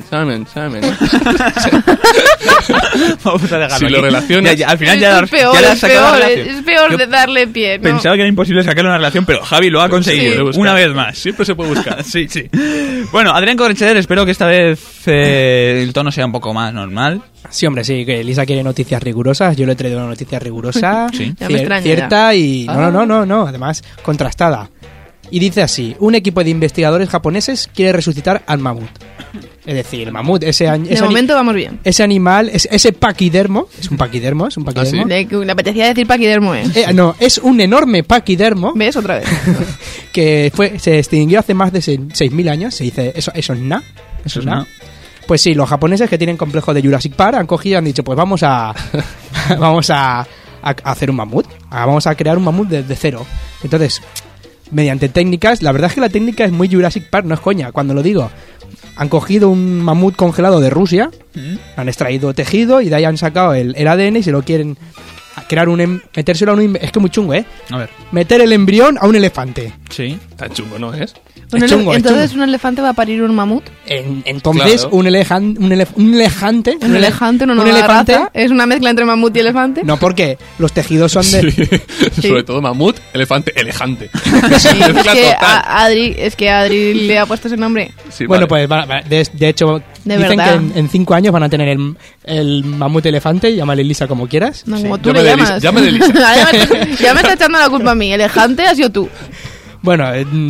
Vamos a dejarlo. Si lo relacionas... al final es peor de darle pie, ¿no? Pensaba que era imposible sacarle una relación, pero Javi lo ha conseguido. Sí. Una vez más. Siempre se puede buscar. Sí. Bueno, Adrián Correcher, espero que esta vez el tono sea un poco más normal. Sí, hombre, sí, que Lisa quiere noticias rigurosas. Yo le he traído una noticia rigurosa, sí. cierta y... No, además contrastada. Y dice así: un equipo de investigadores japoneses quiere resucitar al mamut. Es decir, el mamut, de momento vamos bien. Ese animal, ese paquidermo, es un paquidermo. ¿Ah, sí? Le apetecía decir paquidermo, no, es un enorme paquidermo. ¿Ves? Otra vez. Que se extinguió hace más de 6.000 años. Se dice, eso es nada. Eso es nada. Pues sí, los japoneses que tienen complejo de Jurassic Park han cogido y han dicho, pues vamos a hacer un mamut. Vamos a crear un mamut desde cero. Entonces... mediante técnicas. La verdad es que la técnica es muy Jurassic Park, no es coña, cuando lo digo. Han cogido un mamut congelado de Rusia, han extraído tejido y de ahí han sacado el ADN y se lo quieren crear metérselo a un... Es que es muy chungo, ¿eh? A ver. Meter el embrión a un elefante. Sí. Tan chungo, ¿no es? Entonces, ¿un elefante va a parir un mamut? Entonces, claro. Un elefante, ¿es una mezcla entre mamut y elefante? No, porque los tejidos son de... Sí. Sobre todo mamut, elefante, elejante. Sí, es que Adri le ha puesto ese nombre. Sí, bueno, pues de hecho, dicen verdad. que en 5 años van a tener el mamut elefante, llámale Lisa como quieras. No, como tú le llamas. Llámale Lisa. Ya me está echando la culpa a mí. Elefante has sido tú. Bueno,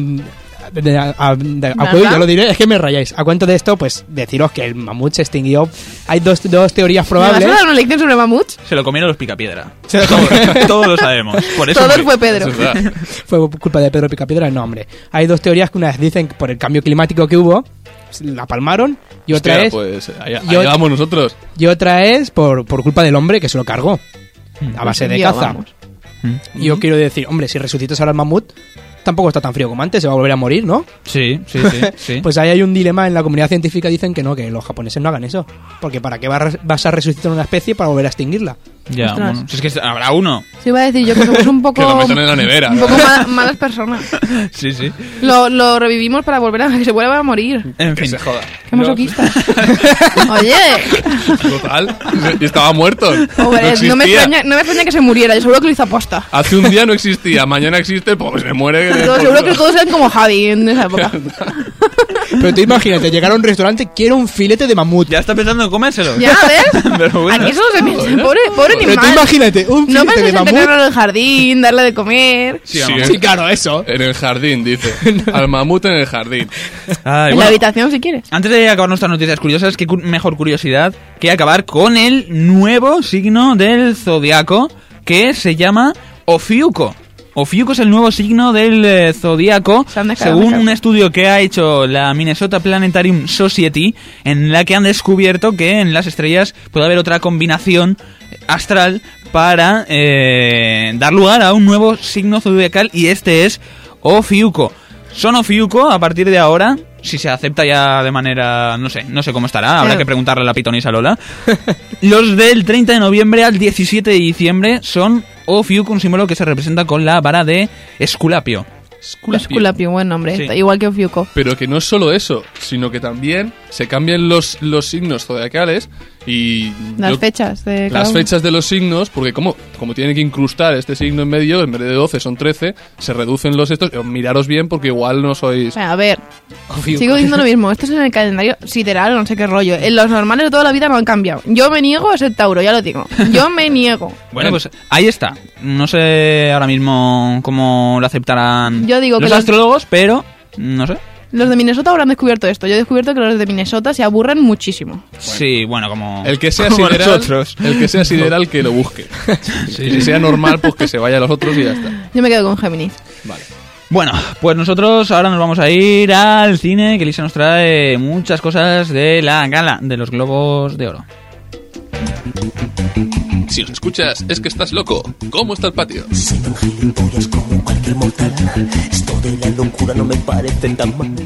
yo lo diré, es que me rayáis. A cuento de esto, pues deciros que el mamut se extinguió. Hay dos teorías probables. ¿Me vas a dar una lección sobre mamuts? Se lo comieron los Picapiedra. Todos lo sabemos. Por eso Todos fue Pedro. ¿Fue culpa de Pedro Picapiedra? No, hombre. Hay dos teorías que unas dicen que por el cambio climático que hubo, la palmaron, y otra es... pues allá vamos nosotros. Y otra es por culpa del hombre que se lo cargó. A base de caza. Y yo quiero decir, hombre, si resucitas ahora el mamut, tampoco está tan frío como antes, se va a volver a morir, ¿no? Sí. Pues ahí hay un dilema en la comunidad científica, dicen que no, que los japoneses no hagan eso. Porque ¿para qué vas a resucitar una especie para volver a extinguirla? Ya, bueno, si es que habrá uno. Sí, iba a decir yo que somos un poco... Que lo metan en la nevera. Un poco malas personas. Sí. Lo revivimos para volver a que se vuelva a morir. En fin. Que se joda. Qué masoquista. Oye. Total. Y estaba muerto. No me extraña que se muriera. Yo seguro que lo hizo aposta. Hace un día no existía, mañana existe, pues se muere. Seguro que todos eran como Javi en esa época. Pero tú imagínate, llegar a un restaurante, quiero un filete de mamut. Ya está pensando en comérselo. Ya, ¿ves? Pero bueno. Aquí solo se piensa, pobre pero tú imagínate, un filete de mamut. No pensé en el jardín, darle de comer. Sí, claro, eso. En el jardín, dice. Al mamut en el jardín. En la habitación, si quieres. Antes de acabar nuestras noticias curiosas, qué mejor curiosidad que acabar con el nuevo signo del zodiaco que se llama Ofiuco. Ofiuco es el nuevo signo del zodíaco, según un estudio que ha hecho la Minnesota Planetarium Society, en la que han descubierto que en las estrellas puede haber otra combinación astral para dar lugar a un nuevo signo zodiacal, y este es Ofiuco. Son Ofiuco a partir de ahora, si se acepta ya de manera... No sé cómo estará, habrá que preguntarle a la pitonisa Lola. Los del 30 de noviembre al 17 de diciembre son Ofiuco, un símbolo que se representa con la vara de Esculapio. Esculapio, buen nombre, Sí. igual que Ofiuco. Pero que no es solo eso, sino que también se cambian los signos zodiacales y... Las fechas de Las fechas de los signos, porque como tienen que incrustar este signo en medio, en vez de 12 son 13, se reducen los estos. Miraros bien porque igual no sois... A ver, Ofiuco. sigo diciendo lo mismo, esto es en el calendario sideral o no sé qué rollo. En los normales de toda la vida no han cambiado. Yo me niego a ser Tauro, ya lo digo. Yo me niego. Bueno, pues ahí está. No sé ahora mismo cómo lo aceptarán Yo digo los que astrólogos, pero no sé. Los de Minnesota habrán descubierto esto. Yo he descubierto que los de Minnesota se aburren muchísimo. Sí, bueno, como... El que sea como sideral, nosotros. el que sea sideral que lo busque. Y si sea normal, pues que se vaya a los otros y ya está. Yo me quedo con Géminis. Vale. Bueno, pues nosotros ahora nos vamos a ir al cine, que Lisa nos trae muchas cosas de la gala de los Globos de Oro. Si nos escuchas, es que estás loco. ¿Cómo está el patio? Soy un gilipollas como cualquier mortal. Esto de la locura no me parece tan mal.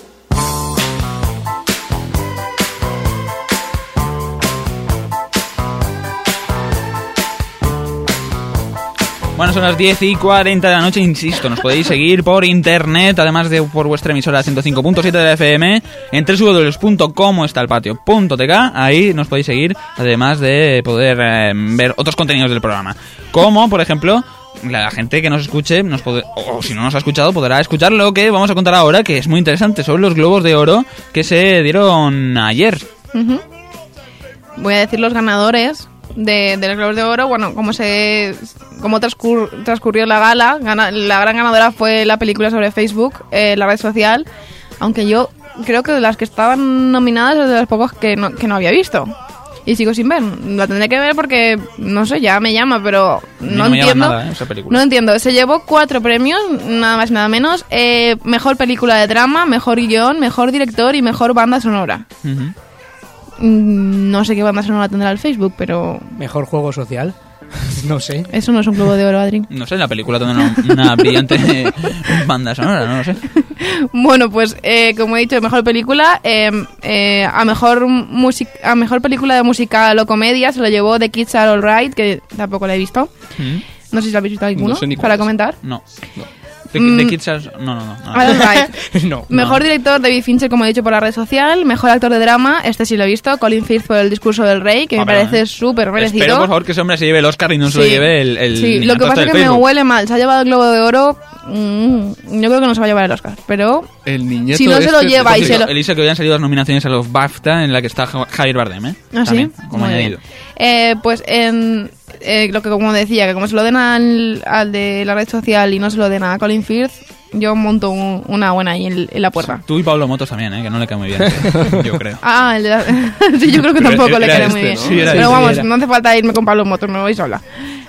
Bueno, son las 10:40 de la noche, insisto, nos podéis seguir por internet, además de por vuestra emisora 105.7 de la FM, en www.comoestalpatio.tk, ahí nos podéis seguir, además de poder ver otros contenidos del programa, como, por ejemplo, la gente que nos escuche, o si no nos ha escuchado, podrá escuchar lo que vamos a contar ahora, que es muy interesante, sobre los Globos de Oro que se dieron ayer. Uh-huh. Voy a decir los ganadores de los Globos de Oro. Bueno, cómo transcurrió la gala. La gran ganadora fue la película sobre Facebook, la red social, aunque yo creo que de las que estaban nominadas es de las pocas que no había visto y sigo sin ver. La tendré que ver porque no sé, ya me llama, pero no entiendo nada, esa película. No entiendo. Se llevó 4 premios, nada más y nada menos: mejor película de drama, mejor guión, mejor director y mejor banda sonora. Uh-huh. No sé qué banda sonora tendrá el Facebook, pero... Mejor juego social. No sé. Eso no es un Globo de Oro, Adri. No sé, la película tiene una brillante banda sonora, no lo sé. Bueno, pues como he dicho, mejor película, a mejor película de musical o comedia se lo llevó The Kids Are Alright, que tampoco la he visto. No sé si la habéis visto alguno, No sé ni cuál para es. comentar. No. The Kids Are... No. Alright. No. Mejor director, David Fincher, como he dicho, por La Red Social. Mejor actor de drama, este sí lo he visto, Colin Firth por El Discurso del Rey, que me parece súper merecido. Espero, por favor, que ese hombre se lleve el Oscar y no se lo lleve el Sí, lo que pasa es que me huele mal. Se ha llevado el Globo de Oro. Yo creo que no se va a llevar el Oscar, pero El niñeto si no se lo este- lleva y se lo... Elisa, que hoy han salido las nominaciones a los BAFTA, en la que está Javier Bardem, ¿eh? ¿Ah, También, sí? como Muy añadido. bien. Pues en lo que como decía, que como se lo den al de La Red Social y no se lo den a Colin Firth, yo monto una buena ahí en la puerta. Tú y Pablo Motos también, ¿eh? Que no le cae muy bien, yo creo. Ah, el de la... sí, yo creo que tampoco le queda muy bien. ¿no? Sí, Pero vamos, no hace falta irme con Pablo Motos, me voy sola.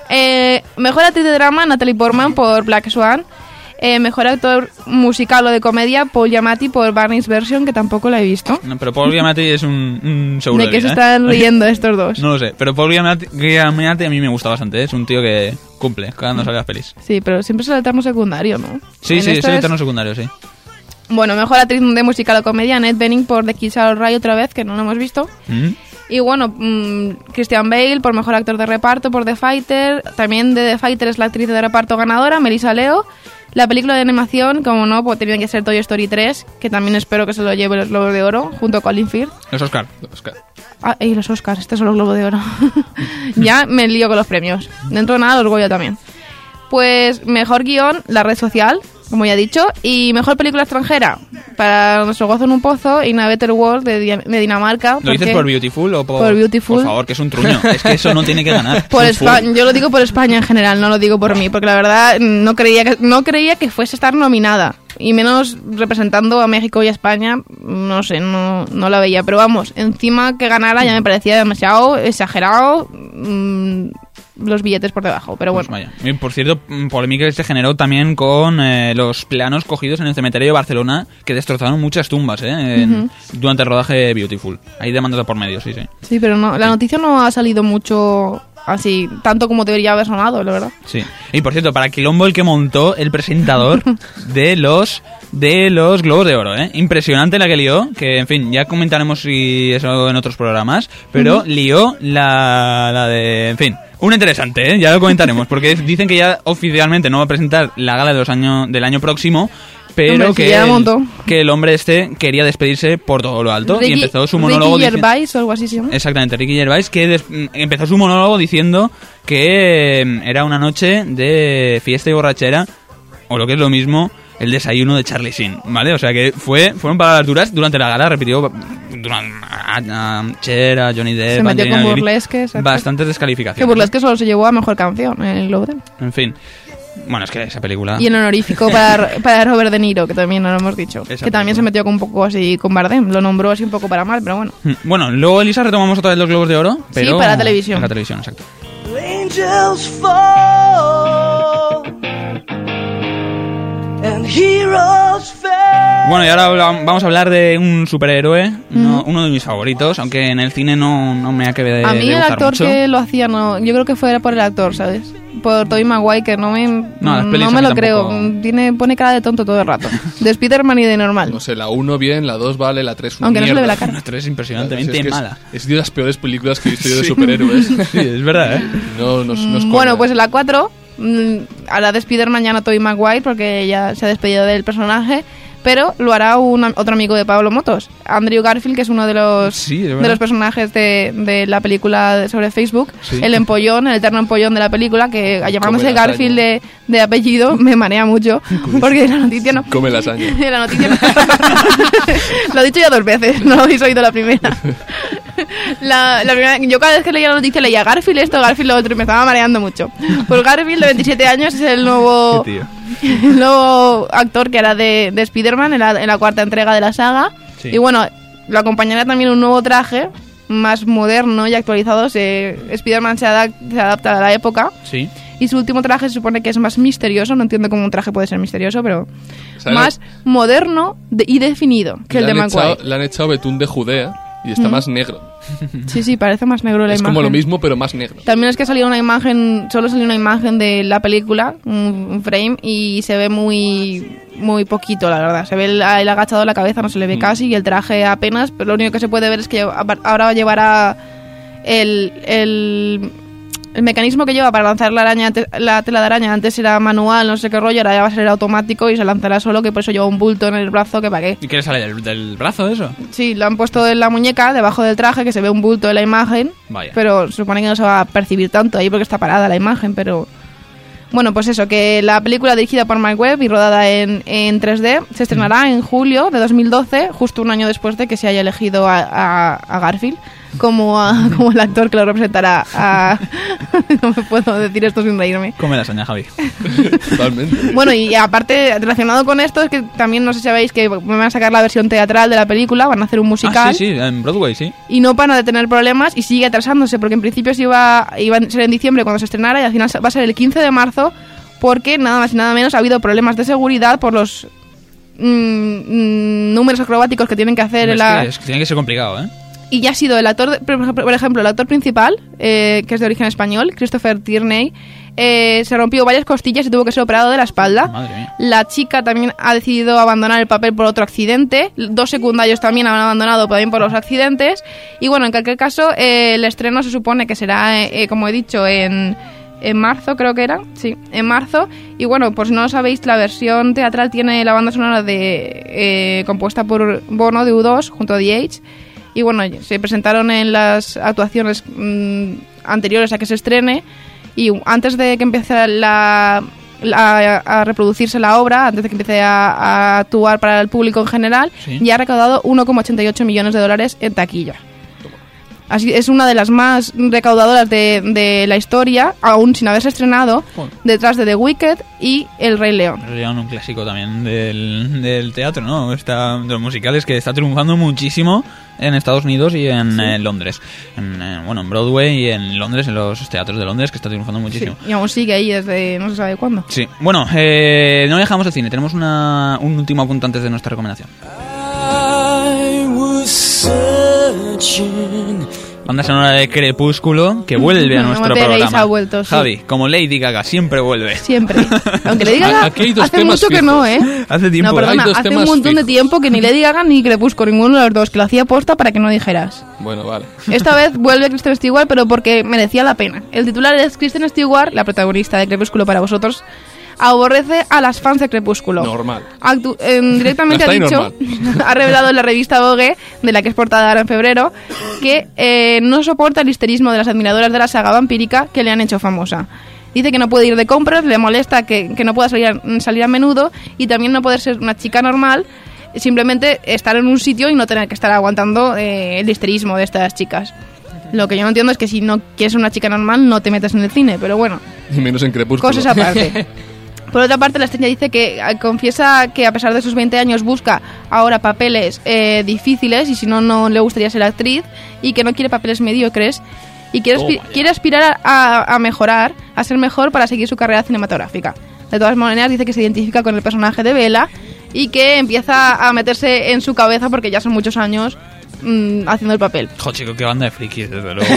Mejor actriz de drama, Natalie Portman por Black Swan. Mejor actor musical o de comedia, Paul Giamatti por Barney's Version, que tampoco la he visto. No, pero Paul Giamatti es un seguro ¿De qué vida, se están riendo estos dos? No lo sé, pero Paul Giamatti a mí me gusta bastante, ¿eh? Es un tío que cumple cuando salga feliz. Sí, pero siempre es el eterno secundario, ¿no? Sí, En sí, es esto el eterno secundario, sí. Bueno, mejor actriz de musical o comedia, Annette Bening por The Kids Are Alright otra vez, que no lo hemos visto. Y bueno, Christian Bale por mejor actor de reparto por The Fighter. También de The Fighter es la actriz de reparto ganadora, Melissa Leo. La película de animación, como no, pues tenía que ser Toy Story 3, que también espero que se lo lleve los Globos de Oro, junto a Colin Firth. Los Oscar. Ah, y los Oscars, estos son los Globos de Oro. Ya me lío con los premios. Dentro de nada los Goya también. Pues mejor guión, La Red Social, como ya he dicho. Y mejor película extranjera, para nuestro gozo en un pozo, In a Better World de Dinamarca. ¿Lo dices por Beautiful o por...? Por Beautiful. Por favor, que es un truño. Es que eso no tiene que ganar. Por España, yo lo digo por España en general, no lo digo por mí, porque la verdad no creía que fuese a estar nominada. Y menos representando a México y a España, no sé, no la veía. Pero vamos, encima que ganara ya me parecía demasiado exagerado, los billetes por debajo, pero bueno. Pues vaya. Y por cierto, polémica que se generó también con los planos cogidos en el cementerio de Barcelona, que destrozaron muchas tumbas durante el rodaje de Beautiful. Ahí demandada por medio, sí. Sí, pero no, la noticia no ha salido mucho así, tanto como debería haber sonado, la verdad. Sí. Y por cierto, para quilombo el que montó el presentador de los Globos de Oro, ¿eh? Impresionante la que lió, que en fin, ya comentaremos si eso en otros programas, pero lió la de, en fin, una interesante, ¿eh? Ya lo comentaremos, porque dicen que ya oficialmente no va a presentar la gala del año próximo, pero hombre, que el hombre este quería despedirse por todo lo alto y empezó su monólogo. Ricky Gervais o algo así se llama. Exactamente, Ricky Gervais, que empezó su monólogo diciendo que era una noche de fiesta y borrachera, o lo que es lo mismo, el desayuno de Charlie Sheen, ¿vale? O sea que fueron palabras duras durante la gala, repitió a Cher, a Johnny Depp, se metió con Burlesque, bastantes descalificaciones. Que Burlesque solo se llevó a mejor canción en el Globo de Oro. En fin. Bueno, es que esa película... Y en honorífico para Robert De Niro, que también no lo hemos dicho. Que también se metió con un poco así con Bardem. Lo nombró así un poco para mal, pero bueno. Bueno, luego, Elisa, retomamos otra vez los Globos de Oro, pero... Sí, para la televisión. Para la televisión, exacto. Angels fall and heroes fail. Bueno, y ahora vamos a hablar de un superhéroe, uno de mis favoritos, aunque en el cine no me ha quedado de a mí el actor mucho. Que lo hacía, no, yo creo que fuera por el actor, ¿sabes? Por Tobey Maguire, que no me lo creo. Pone cara de tonto todo el rato. De Spider-Man y de normal. No sé, la 1 bien, la 2 vale, la 3 una aunque mierda. no se le ve la cara. La 3 es impresionantemente mala. Es de las peores películas que he visto yo de superhéroes. Sí, es verdad, ¿eh? No es bueno, pues en la 4, a la de Spider-Man ya no Tobey Maguire, porque ya se ha despedido del personaje. Pero lo hará otro amigo de Pablo Motos, Andrew Garfield, que es uno de los personajes de la película sobre Facebook. Sí. El empollón, el eterno empollón de la película, que llamándose Garfield de apellido me marea mucho, porque la noticia no... Come lasaña. La noticia no... Lo he dicho ya 2 veces, no lo habéis oído la primera. La primera. Yo cada vez que leía la noticia leía Garfield esto, Garfield lo otro, y me estaba mareando mucho. Pues Garfield, de 27 años, es el nuevo... El nuevo actor que era de Spider-Man en la 4ª entrega de la saga. Sí. Y bueno, lo acompañará también un nuevo traje más moderno y actualizado. Spider-Man se adapta a la época. Sí. Y su último traje se supone que es más misterioso. No entiendo cómo un traje puede ser misterioso, pero más moderno y definido que el de Maguire. Le han echado betún de Judea y está más negro. Sí, parece más negro la es imagen. Es como lo mismo, pero más negro. También es que salió una imagen, solo salió una imagen de la película, un frame, y se ve muy poquito, la verdad. Se ve el agachado de la cabeza, no se le ve casi, y el traje apenas, pero lo único que se puede ver es que ahora llevará el mecanismo que lleva para lanzar la tela de araña. Antes era manual, no sé qué rollo, ahora ya va a ser automático y se lanzará solo, que por eso lleva un bulto en el brazo, que para qué. ¿Y qué le sale del brazo eso? Sí, lo han puesto en la muñeca, debajo del traje, que se ve un bulto en la imagen. Vaya. Pero se supone que no se va a percibir tanto ahí porque está parada la imagen, pero... Bueno, pues eso, que la película dirigida por Mark Webb y rodada en 3D se estrenará en julio de 2012, justo un año después de que se haya elegido a Garfield como el actor que lo representará. No me puedo decir esto sin reírme. Come la saña, Javi. Totalmente. Bueno, y aparte, relacionado con esto, es que también, no sé si sabéis, que van a sacar la versión teatral de la película, van a hacer un musical. Sí, en Broadway, sí. Y no van a tener problemas y sigue atrasándose, porque en principio iba a ser en diciembre cuando se estrenara, y al final va a ser el 15 de marzo, porque nada más y nada menos ha habido problemas de seguridad por los números acrobáticos que tienen que hacer. Es que tiene que ser complicado, ¿eh? Y ya ha sido el actor, por ejemplo, el actor principal, que es de origen español, Christopher Tierney, se rompió varias costillas y tuvo que ser operado de la espalda. Madre mía. La chica también ha decidido abandonar el papel por otro accidente. 2 secundarios también han abandonado también por los accidentes. Y bueno, en cualquier caso, el estreno se supone que será, como he dicho, en marzo, creo que era. Sí, en marzo. Y bueno, por si no lo sabéis, la versión teatral tiene la banda sonora compuesta por Bono de U2 junto a The Edge. Y bueno, se presentaron en las actuaciones anteriores a que se estrene, y antes de que empiece a reproducirse la obra, antes de que empiece a actuar para el público en general, sí, ya ha recaudado 1,88 millones de dólares en taquilla. Así es una de las más recaudadoras de la historia, aún sin haberse estrenado, detrás de The Wicked y El Rey León. El Rey León, un clásico también del teatro, ¿no? De los musicales, que está triunfando muchísimo en Estados Unidos y en Londres. En Broadway y en Londres, en los teatros de Londres, que está triunfando muchísimo. Sí, y aún sigue ahí desde no se sabe cuándo. Sí. Bueno, no dejamos el cine. Tenemos un último apunte antes de nuestra recomendación. Banda sonora de Crepúsculo, que vuelve a nuestro programa. Ha vuelto, sí. Javi, como Lady Gaga, siempre vuelve. Siempre. Aunque Lady Gaga hace mucho que no, ¿eh? Hace tiempo. No, perdona, hace un montón de tiempo que ni Lady Gaga ni Crepúsculo, ninguno de los dos, que lo hacía posta para que no dijeras. Bueno, vale. Esta vez vuelve Kristen Stewart, pero porque merecía la pena. El titular es: Kristen Stewart, la protagonista de Crepúsculo para vosotros, aborrece a las fans de Crepúsculo. Normal. Directamente ha dicho, ha revelado en la revista Vogue, de la que es portada ahora en febrero, que no soporta el histerismo de las admiradoras de la saga vampírica que le han hecho famosa. Dice que no puede ir de compras, le molesta que no pueda salir a menudo, y también no poder ser una chica normal, simplemente estar en un sitio y no tener que estar aguantando el histerismo de estas chicas. Lo que yo no entiendo es que si no quieres ser una chica normal no te metas en el cine, pero bueno. Y menos en Crepúsculo. Cosas aparte. Por otra parte, la estrella dice que confiesa que a pesar de sus 20 años busca ahora papeles difíciles, y si no le gustaría ser actriz, y que no quiere papeles mediocres, y quiere aspirar a mejorar, a ser mejor para seguir su carrera cinematográfica. De todas maneras, dice que se identifica con el personaje de Bella y que empieza a meterse en su cabeza, porque ya son muchos años haciendo el papel. Jo, chico, qué banda de frikis, desde luego.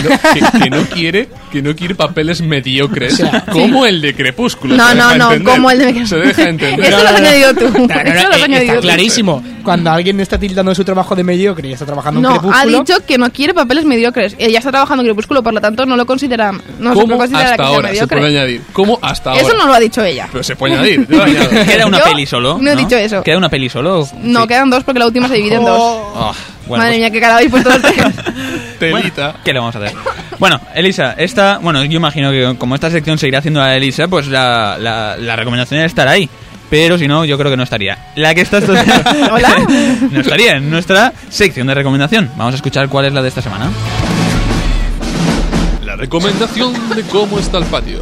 que no quiere papeles mediocres, o sea, como el de Crepúsculo. No, como el de Crepúsculo. Se deja entender. Eso lo has añadido tú. Está clarísimo. Cuando alguien está tildando su trabajo de mediocre y está trabajando en Crepúsculo... ha dicho que no quiere papeles mediocres. Ella está trabajando en Crepúsculo, por lo tanto no lo considera... No se considera hasta que ahora sea mediocre. se puede añadir. ¿Cómo hasta ahora? Eso no lo ha dicho ella. Pero se puede añadir. Yo lo añado. ¿Queda una peli solo? No he dicho eso. ¿Queda una peli solo? No, sí. Quedan 2 porque la última se divide en 2. Bueno, madre mía, qué cara habéis puesto los tres. Telita. Bueno, ¿qué le vamos a hacer? Bueno, Elisa, yo imagino que como esta sección seguirá haciendo a Elisa, pues la recomendación estará ahí. Pero si no, yo creo que no estaría. La que está ¿Hola? No estaría en nuestra sección de recomendación. Vamos a escuchar cuál es la de esta semana. La recomendación de cómo está el patio.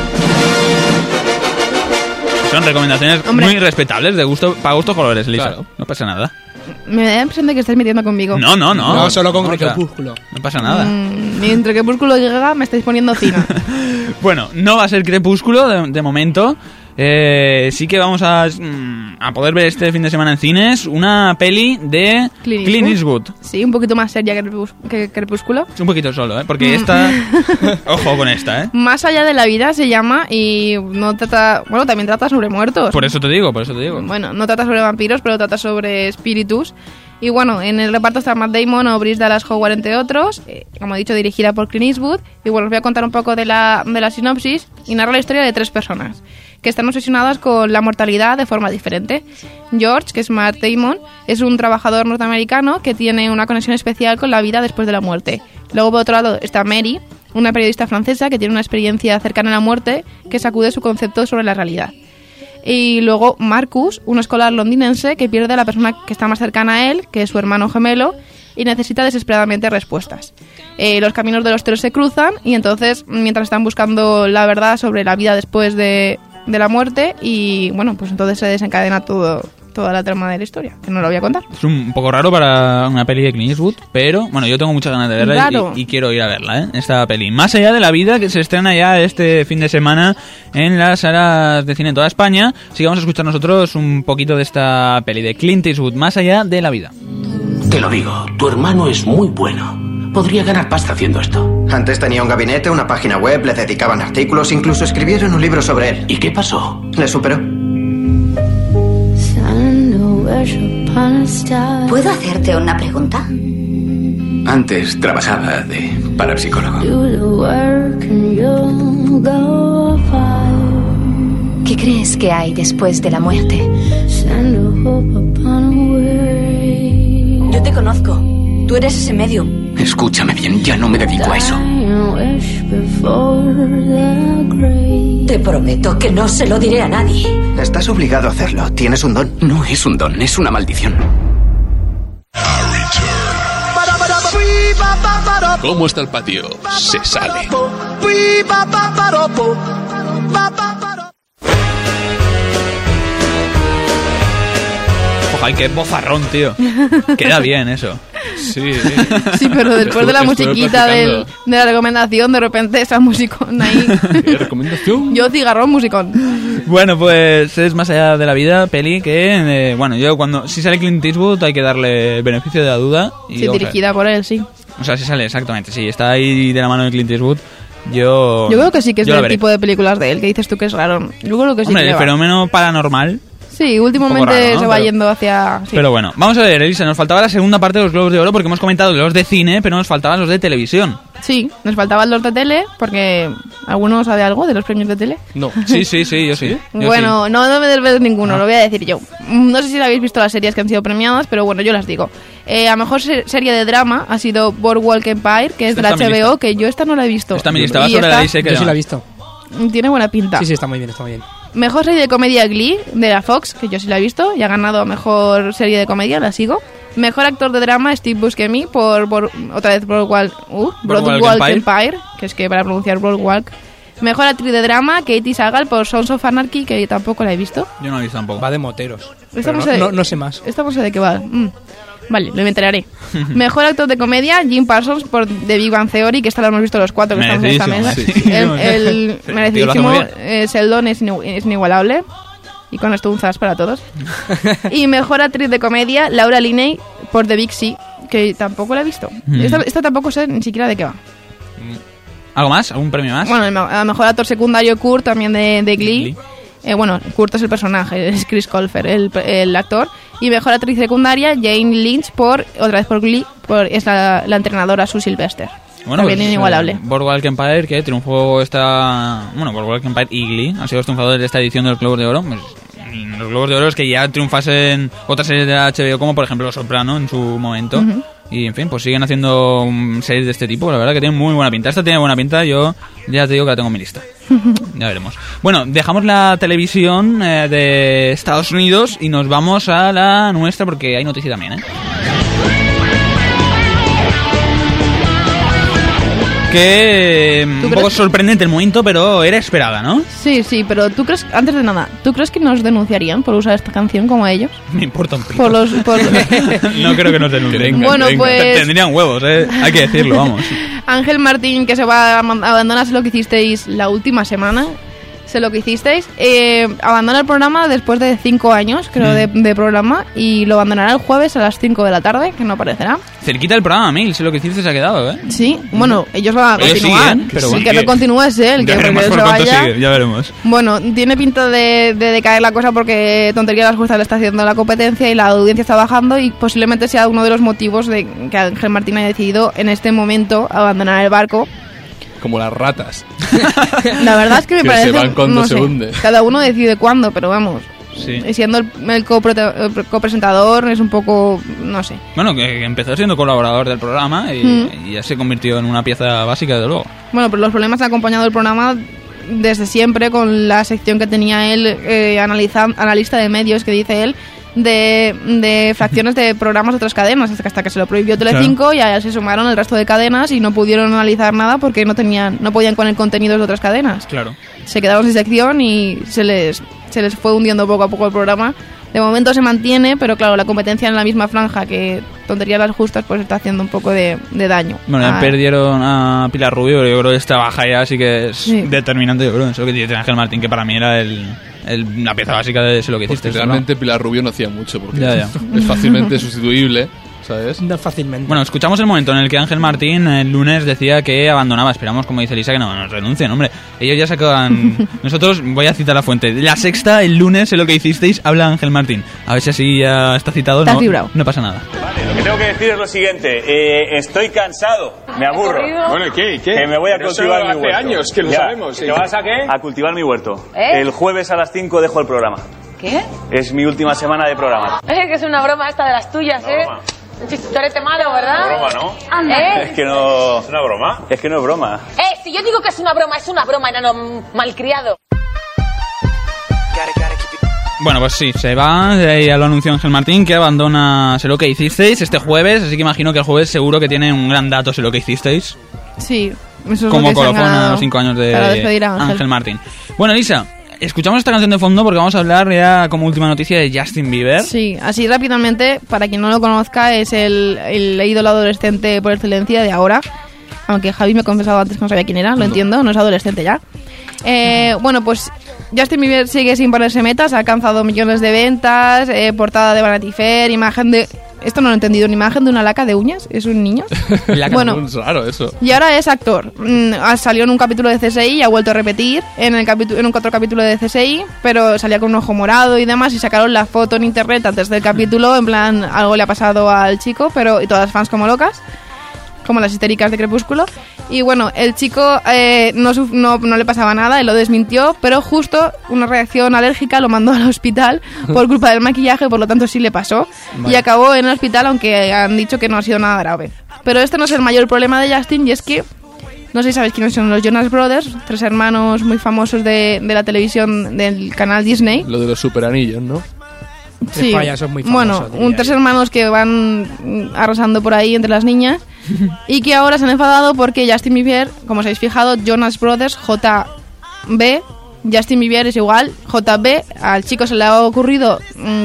Son recomendaciones muy respetables, para gustos colores, Elisa. Claro. No pasa nada. Me da la impresión de que estáis metiendo conmigo. No, solo con Crepúsculo. No pasa nada. Mientras Crepúsculo llega, me estáis poniendo cine. Bueno, no va a ser Crepúsculo de momento. sí que vamos a poder ver este fin de semana en cines una peli de Clint Eastwood. Sí, un poquito más seria que Crepúsculo. Un poquito solo, porque esta... Ojo con esta, Más allá de la vida se llama y no trata... Bueno, también trata sobre muertos. Por eso te digo. Bueno, no trata sobre vampiros, pero trata sobre espíritus. Y bueno, en el reparto está Matt Damon o Bryce Dallas Howard, entre otros. Como he dicho, dirigida por Clint Eastwood. Y bueno, os voy a contar un poco de la sinopsis. Y narra la historia de 3 personas que están obsesionadas con la mortalidad de forma diferente. George, que es Matt Damon, es un trabajador norteamericano que tiene una conexión especial con la vida después de la muerte. Luego, por otro lado, está Mary, una periodista francesa que tiene una experiencia cercana a la muerte que sacude su concepto sobre la realidad. Y luego Marcus, un escolar londinense que pierde a la persona que está más cercana a él, que es su hermano gemelo, y necesita desesperadamente respuestas. Los caminos de los 3 se cruzan y entonces, mientras están buscando la verdad sobre la vida después de la muerte, y bueno, pues entonces se desencadena toda la trama de la historia, que no lo voy a contar. Es un poco raro para una peli de Clint Eastwood, pero bueno, yo tengo muchas ganas de verla y quiero ir a verla, esta peli. Más allá de la vida, que se estrena ya este fin de semana en las salas de cine en toda España. Así que vamos a escuchar nosotros un poquito de esta peli de Clint Eastwood, Más allá de la vida. Te lo digo, tu hermano es muy bueno. Podría ganar pasta haciendo esto. Antes tenía un gabinete, una página web, le dedicaban artículos, incluso escribieron un libro sobre él. ¿Y qué pasó? Le superó. ¿Puedo hacerte una pregunta? Antes trabajaba de parapsicólogo. ¿Qué crees que hay después de la muerte? Yo te conozco. Tú eres ese medium. Escúchame bien, ya no me dedico a eso. Te prometo que no se lo diré a nadie. Estás obligado a hacerlo. Tienes un don. No es un don, es una maldición. ¿Cómo está el patio? Se sale. Ay, qué bozarrón, tío. Queda bien eso. Sí. Sí, pero después de la musiquita de la recomendación, de repente esa musicón ahí. ¿Qué recomendación? Yo cigarrón, musicón. Bueno, pues es Más allá de la vida, peli que, bueno, yo si sale Clint Eastwood hay que darle el beneficio de la duda. Y sí, dirigida por él, sí. O sea, si sale, exactamente, sí, está ahí de la mano de Clint Eastwood. Yo creo que sí que es del tipo de películas de él, que dices tú que es raro. Yo creo que sí. Hombre, el fenómeno paranormal. Sí, últimamente raro, ¿no? Se va yendo hacia... Sí. Pero bueno, vamos a ver, Elisa, nos faltaba la segunda parte de los Globos de Oro porque hemos comentado los de cine, pero nos faltaban los de televisión. Sí, nos faltaban los de tele, porque ¿alguno sabe algo de los premios de tele? No. Sí, yo sí. Bueno, no me debes ninguno, lo voy a decir yo. No sé si habéis visto las series que han sido premiadas, pero bueno, yo las digo. A mejor serie de drama ha sido Boardwalk Empire, que es de la HBO, que yo esta no la he visto. Esta me estaba sobre la lista que yo sí la he visto. Tiene buena pinta. Sí, está muy bien, Mejor serie de comedia Glee, de la Fox, que yo sí la he visto, y ha ganado mejor serie de comedia, la sigo. Mejor actor de drama, Steve Buscemi, por otra vez Boardwalk Empire, que es que para pronunciar Boardwalk. Mejor actriz de drama, Katie Sagal, por Sons of Anarchy, que tampoco la he visto. Yo no la he visto tampoco. Va de moteros. No sé más. Esta no sé de qué va. Vale, lo inventaré. Mejor actor de comedia, Jim Parsons por The Big Bang Theory, que esta la hemos visto los 4 que estamos en esta mesa. El merecidísimo Sheldon es inigualable. Y con esto un zas para todos. Y mejor actriz de comedia, Laura Linney por The Big Sea, que tampoco la he visto. Esta tampoco sé ni siquiera de qué va. ¿Algo más? ¿Algún premio más? Bueno, a mejor actor secundario, Kurt, también de Glee. Kurt es el personaje, es Chris Colfer, el actor. Y mejor actriz secundaria, Jane Lynch, otra vez por Glee, es la entrenadora Sue Sylvester. Bueno, también inigualable. Boardwalk Empire, que triunfó Boardwalk Empire y Glee han sido los triunfadores de esta edición de los Globos de Oro. Pues, los Globos de Oro es que ya triunfasen otras series de la HBO, como por ejemplo Los Soprano en su momento. Y en fin, pues siguen haciendo series de este tipo. La verdad que tienen muy buena pinta. Esta tiene buena pinta, yo ya te digo que la tengo en mi lista. Ya veremos. Bueno, dejamos la televisión de Estados Unidos y nos vamos a la nuestra porque hay noticia también, Que un poco sorprendente el momento, pero era esperada, ¿no? Sí, pero ¿tú crees, antes de nada, ¿tú crees que nos denunciarían por usar esta canción como ellos? Me importa un pito. No creo que nos denuncien. Bueno, pues... Tendrían huevos, hay que decirlo, vamos. Ángel Martín, que se va a abandonar lo que hicisteis la última semana, Sé lo que hicisteis. Abandona el programa después de 5 años, creo, de programa, y lo abandonará el jueves a las 5 de la tarde, que no aparecerá. Cerquita del programa, Mil, sé lo que hiciste, se ha quedado, ¿eh? Sí, bueno, ellos van a continuar. Siguen, pero sí, bueno, que no continúe es él, ya que veremos se por cuánto vaya. sigue, ya veremos. Bueno, tiene pinta de decaer la cosa porque Tontería de las Justas le está haciendo la competencia y la audiencia está bajando, y posiblemente sea uno de los motivos de que Ángel Martín haya decidido en este momento abandonar el barco. Como las ratas. La verdad es que me parece... se van cuando no se sé, hunde. cada uno decide cuándo, pero vamos... Sí. Y siendo el copresentador es un poco... no sé. Bueno, que empezó siendo colaborador del programa y ya se convirtió en una pieza básica, desde luego. Bueno, pero los problemas han acompañado el programa desde siempre, con la sección que tenía él, analista de medios, que dice él, de fracciones de programas de otras cadenas, hasta que se lo prohibió Telecinco, claro. Y allá se sumaron el resto de cadenas y no pudieron analizar nada porque no podían con el contenido de otras cadenas. Claro. Se quedaron sin sección y se les fue hundiendo poco a poco el programa. De momento se mantiene, pero claro, la competencia en la misma franja que Tonterías las Justas, pues está haciendo un poco de daño. Bueno, ya perdieron a Pilar Rubio, pero yo creo que esta baja ya sí que es determinante, yo creo. Eso que dice Ángel Martín, que para mí era la pieza básica de Sé lo que hiciste. Porque realmente Pilar Rubio no hacía mucho, porque ya. Es fácilmente sustituible, ¿sabes? No fácilmente. Bueno, escuchamos el momento en el que Ángel Martín el lunes decía que abandonaba. Esperamos, como dice Elisa, que no renuncien, hombre. Ellos ya sacan... Nosotros, voy a citar la fuente. La Sexta, el lunes, Sé lo que hicisteis, habla Ángel Martín. A ver si así ya está citado. No pasa nada. Vale, lo que tengo que decir es lo siguiente. Estoy cansado, me aburro. Bueno, ¿qué? Que me voy a cultivar mi huerto. Hace años que lo sabemos. ¿Te vas a qué? A cultivar mi huerto. El jueves a las 5 dejo el programa. ¿Qué? Es mi última semana de programa. Que es una broma esta de las tuyas, Broma. Un chistorete malo, ¿verdad? Una broma, ¿no? Anda. Es que no... ¿Es una broma? Es que no es broma. Si yo digo que es una broma, enano malcriado. Bueno, pues sí, se va, ya lo anunció Ángel Martín, que abandona Sé lo que hicisteis este jueves, así que imagino que el jueves seguro que tiene un gran dato Sé lo que hicisteis. Sí, eso es como lo que colofón a los 5 años de Ángel Martín. Bueno, Elisa, escuchamos esta canción de fondo porque vamos a hablar ya como última noticia de Justin Bieber. Sí, así rápidamente, para quien no lo conozca, es el ídolo adolescente por excelencia de ahora. Aunque Javi me ha confesado antes que no sabía quién era, lo entiendo, no es adolescente ya. Bueno, pues Justin Bieber sigue sin ponerse metas, ha alcanzado millones de ventas, portada de Vanity Fair, imagen de... Esto no lo he entendido, una imagen de una laca de uñas, ¿es un niño? Bueno, es raro eso. Y ahora es actor. Salió en un capítulo de CSI y ha vuelto a repetir en un otro capítulo de CSI, pero salía con un ojo morado y demás, y sacaron la foto en internet antes del capítulo, en plan, algo le ha pasado al chico, y todas las fans como locas, como las histéricas de Crepúsculo. Y bueno, el chico no le pasaba nada, él lo desmintió, pero justo una reacción alérgica lo mandó al hospital por culpa del maquillaje, por lo tanto sí le pasó. Vale. Y acabó en el hospital, aunque han dicho que no ha sido nada grave. Pero este no es el mayor problema de Justin, y es que, no sé si sabéis quiénes son los Jonas Brothers, 3 hermanos muy famosos de la televisión del canal Disney. Lo de los superanillos, ¿no? Sí, son muy famosos, bueno, 3 hermanos que van arrasando por ahí entre las niñas y que ahora se han enfadado porque Justin Bieber, como os habéis fijado, Jonas Brothers, JB, Justin Bieber es igual, JB, al chico se le ha ocurrido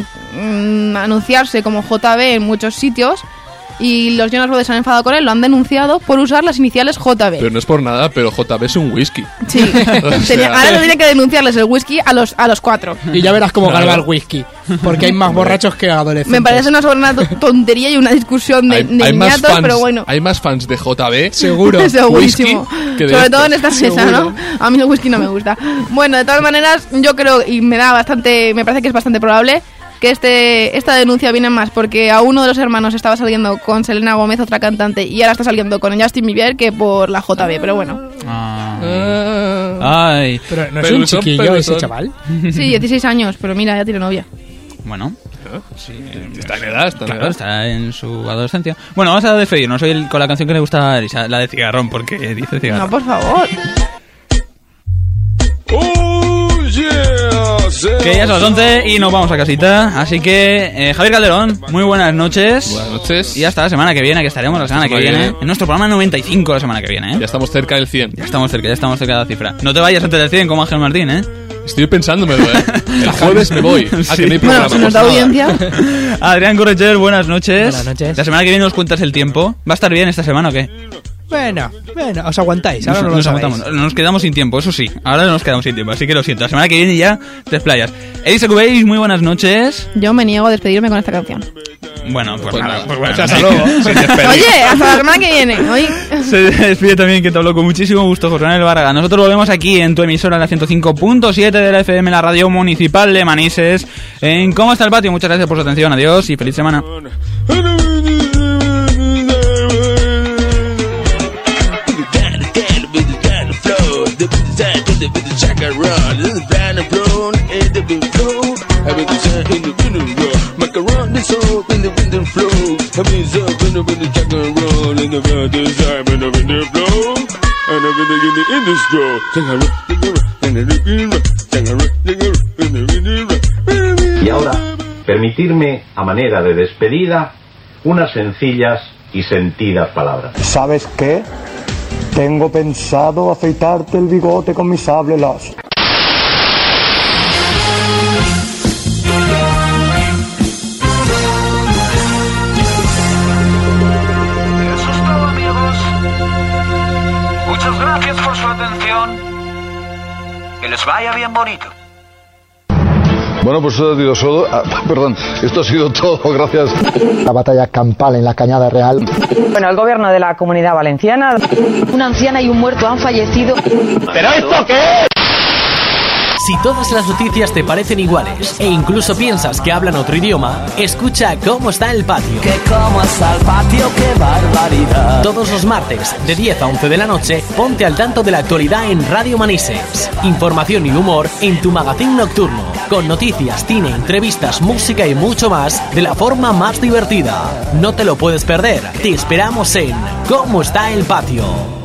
anunciarse como JB en muchos sitios. Y los Jonas Brothers se han enfadado con él, lo han denunciado por usar las iniciales JB. Pero no es por nada, pero JB es un whisky. Sí. Ahora tendría que denunciarles el whisky a los 4. Y ya verás cómo gana el whisky, porque hay más borrachos que adolescentes. Me parece una tontería y una discusión de niñatos, pero bueno. Hay más fans de JB, seguro, segurísimo. Sobre todo en esta mesa, ¿no? A mí el whisky no me gusta. Bueno, de todas maneras, yo creo, y me parece que es bastante probable que esta denuncia viene más porque a uno de los hermanos estaba saliendo con Selena Gómez, otra cantante, y ahora está saliendo con Justin Bieber, que por la JB, pero bueno. Ay. Pero no es un chiquillo ese chaval. Sí, 16 años, pero mira, ya tiene novia. Bueno. Sí, está en edad, está en su adolescencia. Bueno, vamos a despedirnos hoy con la canción que le gusta a Elisa, la de Cigarrón, porque dice cigarrón. No, por favor. Que ya son las 11 y nos vamos a casita. Así que, Javier Calderón, muy buenas noches. Buenas noches. Y hasta la semana que viene, que estaremos la semana que viene. En nuestro programa 95 la semana que viene, ¿eh? Ya estamos cerca del 100. Ya estamos cerca de la cifra. No te vayas antes del 100 como Ángel Martín, ¿eh? Estoy pensándomelo, ¿eh? El jueves me voy. Sí. Que no hay programa. Bueno, si nos da audiencia. Adrián Correcher, buenas noches. Buenas noches. La semana que viene nos cuentas el tiempo. ¿Va a estar bien esta semana o qué? Bueno, os aguantáis. Ahora no nos aguantamos. Nos quedamos sin tiempo, eso sí. Ahora nos quedamos sin tiempo, así que lo siento. La semana que viene ya te explayas. Elisa Cubéis, muy buenas noches. Yo me niego a despedirme con esta canción. Bueno, pues nada. Pues bueno, hasta luego. Oye, hasta la semana que viene. Hoy. Se despide también, que te hablo con muchísimo gusto, José Manuel Vargas. Nosotros volvemos aquí en tu emisora, la 105.7 de la FM, la radio municipal de Manises, en ¿Cómo está el patio? Muchas gracias por su atención. Adiós y feliz semana. Y ahora, permitirme, a manera de despedida, unas sencillas y sentidas palabras. ¿Sabes qué? Tengo pensado afeitarte el bigote con mi sable láser. Eso es todo, amigos. Muchas gracias por su atención. Que les vaya bien bonito. Bueno, pues esto ha sido todo, gracias. La batalla campal en la Cañada Real. Bueno, el gobierno de la Comunidad Valenciana. Una anciana y un muerto han fallecido. ¿Pero esto qué? Si todas las noticias te parecen iguales e incluso piensas que hablan otro idioma, escucha Cómo está el patio. Que cómo está el patio, qué barbaridad. Todos los martes, de 10 a 11 de la noche, ponte al tanto de la actualidad en Radio Manises. Información y humor en tu magazín nocturno, con noticias, cine, entrevistas, música y mucho más, de la forma más divertida. No te lo puedes perder. Te esperamos en Cómo está el patio.